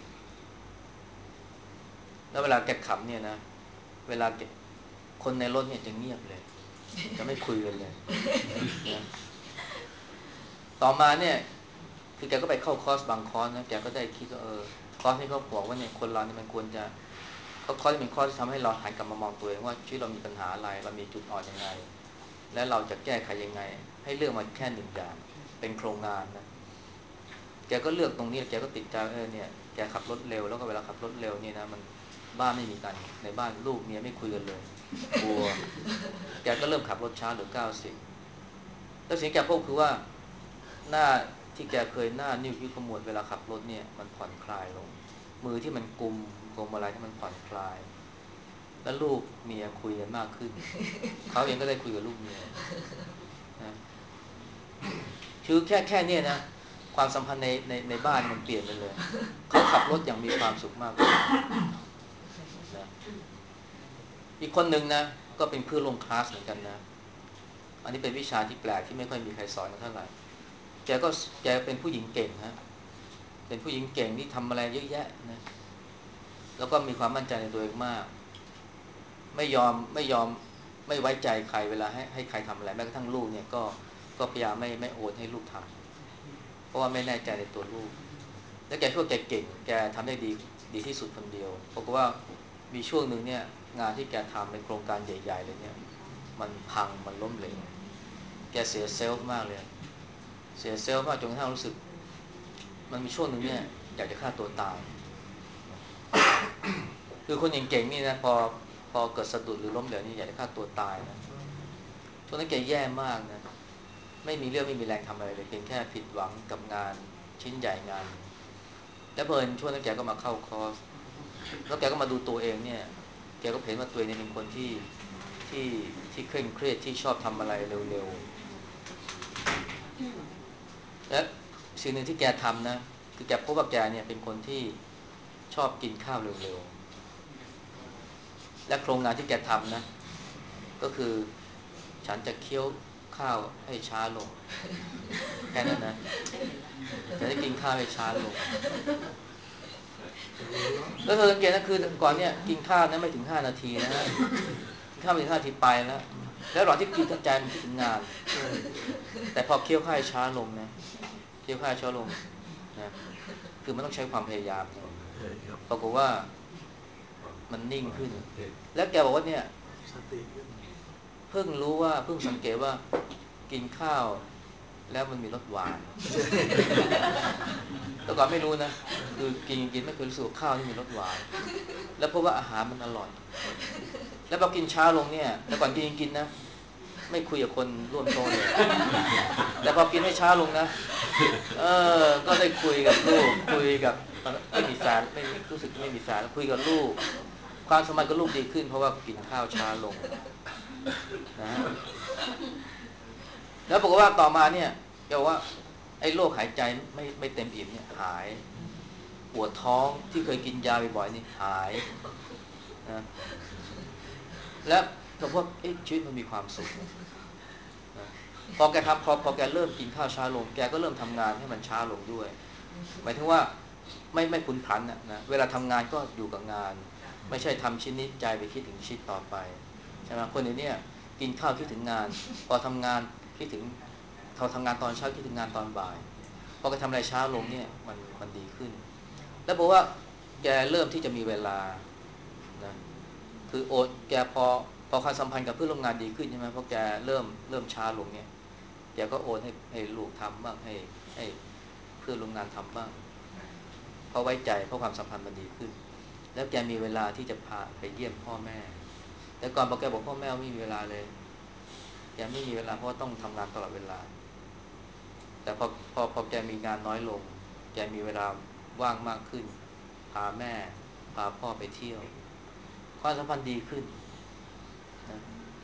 แล้วเวลาแกขับเนี่ยนะเวลาคนในรถเนี่ยจะเงียบเลยจะไม่คุยกันเลยนะต่อมาเนี่ยคือแกก็ไปเข้าคอร์สบางคอร์สนะแกก็ได้คิดว่าเออคอร์สที่เขาบอกว่าเนี่ยคนเราเนี่ยมันควรจะเขาคอร์สที่เป็นคอร์สที่ทำให้เราหันกลับมามองตัวเองว่าชีวิตเรามีปัญหาอะไรเรามีจุดอ่อนยังไงและเราจะแก้ไขยังไงให้เลือกมาแค่หนึ่งอย่างเป็นโครงงานนะแกก็เลือกตรงนี้แกก็ติดใจเออเนี่ยแกขับรถเร็วแล้วก็เวลาขับรถเร็วเนี่ยนะมันบ้านไม่มีกันในบ้านลูกเมียไม่คุยกันเลยกลัวแกก็เริ่มขับรถช้าเหลือเก้าสิบแล้วสิ่งแกพบคือว่าหน้าที่แกเคยหน้านิ้วคิ้วขมวดเวลาขับรถเนี่ยมันผ่อนคลายลงมือที่มันกุมกุมอะไรที่มันผ่อนคลายแล้วลูกเมียคุยกันมากขึ้นเขาเองก็ได้คุยกับลูกเมียนะคือแค่แค่นี้นะความสัมพันธ์ในในในบ้านมันเปลี่ยนไปเลยเขาขับรถอย่างมีความสุขมากขึ้นนะอีกคนหนึ่งนะก็เป็นเพื่อนร่วมคลาสเหมือนกันนะอันนี้เป็นวิชาที่แปลกที่ไม่ค่อยมีใครสอนกันเท่าไหร่แกก็แกเป็นผู้หญิงเก่งฮะเป็นผู้หญิงเก่งที่ทำอะไรเยอะแยะนะแล้วก็มีความมั่นใจในตัวเองมากไม่ยอมไม่ยอมไม่ไว้ใจใครเวลาให้ให้ใครทำอะไรแม้กระทั่งลูกเนี่ยก็ก็พยายามไม่ไม่โอนให้ลูกทำเพราะว่าไม่แน่ใจในตัวลูกแล้วแกคิดว่าแกเก่งแกทำได้ดีดีที่สุดคนเดียวเพราะว่ามีช่วงหนึ่งเนี่ยงานที่แกทำเป็นโครงการใหญ่ๆเลยเนี่ยมันพังมันล้มเหลวแกเสียเซลล์มากเลยเสียเซลล์มากจนกระทั่งรู้สึกมันมีช่วงหนึ่งเนี่ยอยากจะฆ่าตัวตายคือคนเก่งๆนี่นะพอพอเกิดสะดุดหรือล้มเหลวนี่อยากจะฆ่าตัวตายนะช่วงนั้นแกแย่มากนะไม่มีเรื่องไม่มีแรงทำอะไรเลยเพียงแค่ผิดหวังกับงานชิ้นใหญ่งานแล้วเพิ่นช่วงนั้นแกก็มาเข้าคอร์สแล้วแกก็มาดูตัวเองเนี่ยแกก็เห็นว่าตัวเองเป็นคนที่ที่ที่เคร่งเครียดที่ชอบทำอะไรเร็วๆและสิ่งหนึ่งที่แกทำนะคือแกพบว่าแกเนี่ยเป็นคนที่ชอบกินข้าวเร็วๆและโครงงานที่แกทำนะก็คือฉันจะเคี้ยวข้าวให้ช้าลงแค่นั้นนะจะได้กินข้าวให้ช้าลงแล้วเธอสังเกตนะคือก่อนเนี่ยกินข้าวนะไม่ถึงห้านาทีนะฮะกินข้าวไม่ถึงห้านาทีไปแล้วแล้วหลังที่กินใจมันคิดถึงงานแต่พอเคี้ยวข้าวช้าลงนะเคี้ยวข้าวช้าลงนะคือมันต้องใช้ความพยายามนะปรากฏว่ามันนิ่งขึ้นแล้วแกบอกว่าเนี่ยเพิ่งรู้ว่าเพิ่งสังเกตว่ากินข้าวแล้วมันมีรสหวานแต่ก่อนไม่รู้นะคือกินกินไม่เคยรู้สึกข้าวที่มีรสหวานแล้วเพราะว่าอาหารมันอร่อยแล้วพอกินช้าลงเนี่ยแต่ก่อนกินกินนะไม่คุยกับคนร่วมโต๊ะเลยแต่พอกินให้ช้าลงนะเออก็ได้คุยกับลูกคุยกับไม่มีแฟนไม่รู้สึกไม่มีแฟนคุยกับลูกความสัมพันธ์กับลูกดีขึ้นเพราะว่ากินข้าวช้าลงนะแล้วบอกว่าต่อมาเนี่ยแกบอกว่าไอ้โรคหายใจไม่ไม่เต็มอิ่มเนี่ยหายปวดท้องที่เคยกินยาบ่อยๆนี่หายนะแล้วก็พบเอ๊ะชีวิตมันมีความสุขนะพอแกทำพอพอแกเริ่มกินข้าวช้าลงแกก็เริ่มทำงานให้มันช้าลงด้วยหมายถึงว่าไม่ไม่ผุนผันนะนะเวลาทำงานก็อยู่กับงานไม่ใช่ทำชิ้นนี้ใจไปคิดถึงชิ้นต่อไปใช่ไหมคนนี้เนี่ยกินข้าวคิดถึงงานพอทำงานคิดถึงเราทำงานตอนเช้าคิดถึงงานตอนบ่ายพอแกทำอะไรช้าลงเนี่ยมันมันดีขึ้นแล้วบอกว่าแกเริ่มที่จะมีเวลานะคือโอดแกพอพอความสัมพันธ์กับเพื่อนร่วมงานดีขึ้นใช่ไหมเพราะแกเริ่มเริ่มช้าลงเนี่ยแกก็โอนให้ให้ลูกทำบ้างให้ให้เพื่อนร่วมงานทำบ้างเพราะไว้ใจเพราะความสัมพันธ์มันดีขึ้นแล้วแกมีเวลาที่จะพาไปเยี่ยมพ่อแม่แต่ก่อนพอแกบอกพ่อแม่ไม่มีเวลาเลยแกไม่มีเวลาเพราะต้องทำงานตลอดเวลาแต่พอพอพอแกมีงานน้อยลงแกมีเวลาว่างมากขึ้นพาแม่พาพ่อไปเที่ยวความสัมพันธ์ดีขึ้นนะ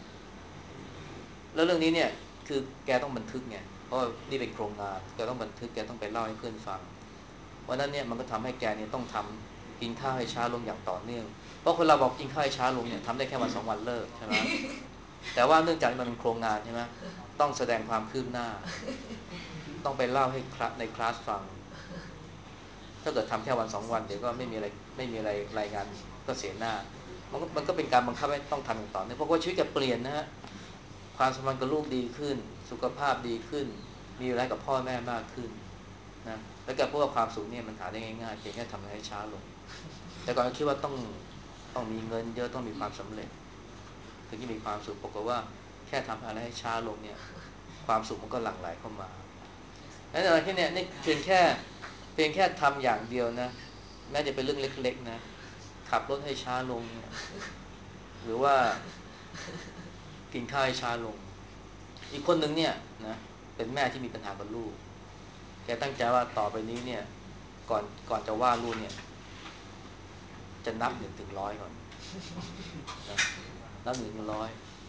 แล้วเรื่องนี้เนี่ยคือแกต้องบันทึกไงเพราะนี่เป็นโครงงานแกต้องบันทึกแกต้องไปเล่าให้เพื่อนฟังวันนั้นเนี่ยมันก็ทำให้แกเนี่ยต้องทำกินข้าวให้ช้าลงอย่างต่อเนื่องเพราะคนเราบอกกินข้าวให้ช้าลงเนี่ยทำได้แค่วันสองวันเลิกใช่ไหมแต่ว่าเนื่องจากมันเป็นโครงงานใช่ไหมต้องแสดงความคืบหน้าต้องไปเล่าให้ในคลาสฟังถ้าเกิดทำแค่วันสองวันเดี๋ยวก็ไม่มีอะไรไม่มีอะไรรายงานก็เสียหน้ามันก็มันก็เป็นการบังคับให้ต้องทำอย่างต่อเนื่องเพราะว่าชีวิตแกเปลี่ยนนะฮะความสัมพันธ์กับลูกดีขึ้นสุขภาพดีขึ้นมีเวลากับพ่อแม่มากขึ้นนะแล้วแกพบว่าความสุขเนี่ยมันหาได้ง่ายๆเพียงแค่ทำให้ช้าลงแต่ก่อนก็คิดว่าต้องต้องมีเงินเยอะต้องมีความสำเร็จถึงจะมีความสุขปรากฏว่าแค่ทำอะไรให้ช้าลงเนี่ยความสุขมันก็หลั่งไหลเข้ามาแล้วอะไรแค่เนี้ยนี่เพียงแค่เพียงแค่ทำอย่างเดียวนะแม้จะเป็นเรื่องเล็กๆนะขับรถให้ช้าลงเนี่ยหรือว่ากินข้าวให้ช้าลงอีกคนหนึ่งเนี่ยนะเป็นแม่ที่มีปัญหากับลูกแกตั้งใจว่าต่อไปนี้เนี่ยก่อนก่อนจะว่าลูกเนี่ยจะนับหนึ่งถึงร้อยก่อนนะนับหนึ่งถึงร้อย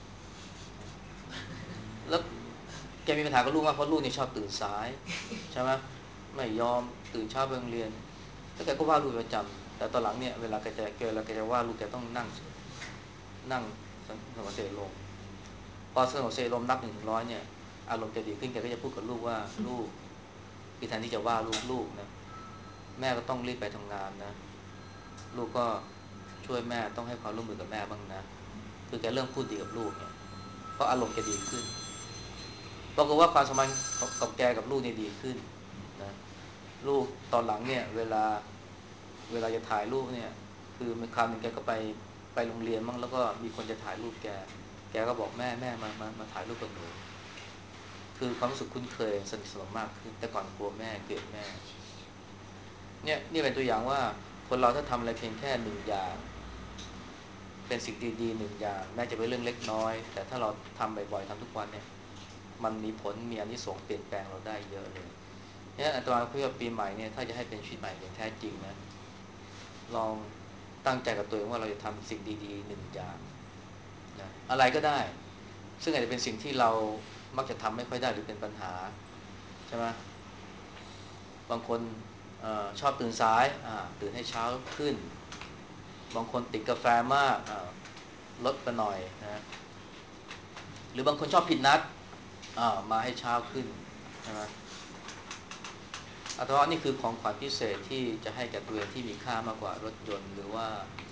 แล้วแกมีปัญหากับลูกมากเพราะลูกเนี่ยชอบตื่นสายใช่ไหมไม่ยอมตื่นเช้าไปโรงเรียนแล้วแกก็ว่าลูกประจำแต่ตอนหลังเนี่ยเวลาแกจะเกิดแล้วแกจะว่าลูกแกต้องนั่งนั่งสงบเสลงพอสงบเสลงนับหนึ่งถึงร้อยเนี่ยอารมณ์จะดีขึ้นแกก็จะพูดกับลูกว่าลูกที่แทนที่จะว่าลูกลูกนะแม่ก็ต้องรีบไปทำงานนะลูกก็ช่วยแม่ต้องให้ความร่วมมือกับแม่บ้างนะคือแกเริ่มพูดดีกับลูกเนี่ยเพราะอารมณ์แกดีขึ้นปรากฏว่าความสัมพันธ์กับแกกับลูกนี่ดีขึ้นนะลูกตอนหลังเนี่ยเวลาเวลาจะถ่ายรูปเนี่ยคือมีคราวหนึ่งแกก็ไปไปโรงเรียนมั่งแล้วก็มีคนจะถ่ายรูปแกแกก็บอกแม่แม่มามามาถ่ายรูปกับหนูคือความรู้สึกคุ้นเคยสนิทสนมมากขึ้นแต่ก่อนกลัวแม่เกลียดแม่เนี่ยนี่เป็นตัวอย่างว่าคนเราถ้าทำอะไรเพียงแค่หนึ่งอย่างเป็นสิ่งดีๆหนึ่งอย่างแม้จะเป็นเรื่องเล็กน้อยแต่ถ้าเราทำบ่อยๆทำทุกวันเนี่ยมันมีผลมีอานิสงส์เปลี่ยนแปลงเราได้เยอะเลยเนี่ยอาตมาคิดว่าปีใหม่เนี่ยถ้าจะให้เป็นชีวิตใหม่อย่างแท้จริงนะลองตั้งใจกับตัวเองว่าเราจะทำสิ่งดีๆหนึ่งอย่างนะอะไรก็ได้ซึ่งอาจจะเป็นสิ่งที่เรามักจะทำไม่ค่อยได้หรือเป็นปัญหาใช่ไหมบางคนเออชอบตื่นสายตื่นให้เช้าขึ้นบางคนติดกาแฟมากลดไปหน่อยนะหรือบางคนชอบผิดนัดมาให้เช้าขึ้นใช่ไหมอัตรานี่คือของขวัญพิเศษที่จะให้แก่ตัวเองที่มีค่ามากกว่ารถยนต์หรือว่า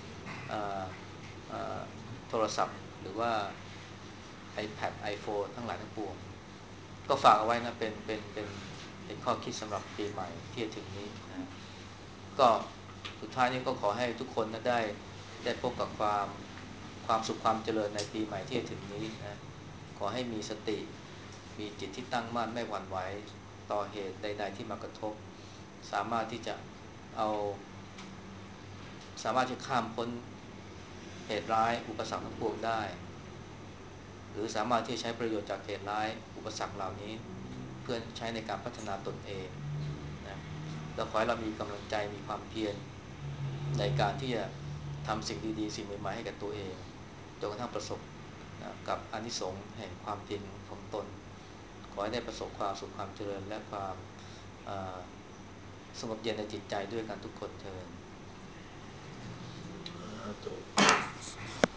โทรศัพท์หรือว่า iPad iPhone ทั้งหลายทั้งปวงก็ฝากเอาไว้นะเป็นเป็นเป็นเป็นข้อคิดสำหรับปีใหม่ที่จะถึงนี้นะก็สุดท้ายนี้ก็ขอให้ทุกคนนะได้ได้พบกับความความสุขความเจริญในปีใหม่ที่จะถึงนี้นะขอให้มีสติมีจิตที่ตั้งมั่นไม่หวั่นไหวต่อเหตุใดๆที่มากระทบสามารถที่จะเอาสามารถที่ข้ามพ้นเหตุร้ายอุปสรรคทั้งปวงได้หรือสามารถที่ใช้ประโยชน์จากเหตุร้ายอุปสรรคเหล่านี้เพื่อใช้ในการพัฒนาตนเองนะแล้วขอให้เรามีกำลังใจมีความเพียรในการที่จะทำสิ่งดีๆสิ่งใหม่ๆให้กับตัวเองจนกระทั่งประสบนะกับอานิสงส์แห่งความเพียรของตนขอให้ได้ประสบความสุขความเจริญและความสงบเย็นในจิตใจด้วยกันทุกคนเทอญ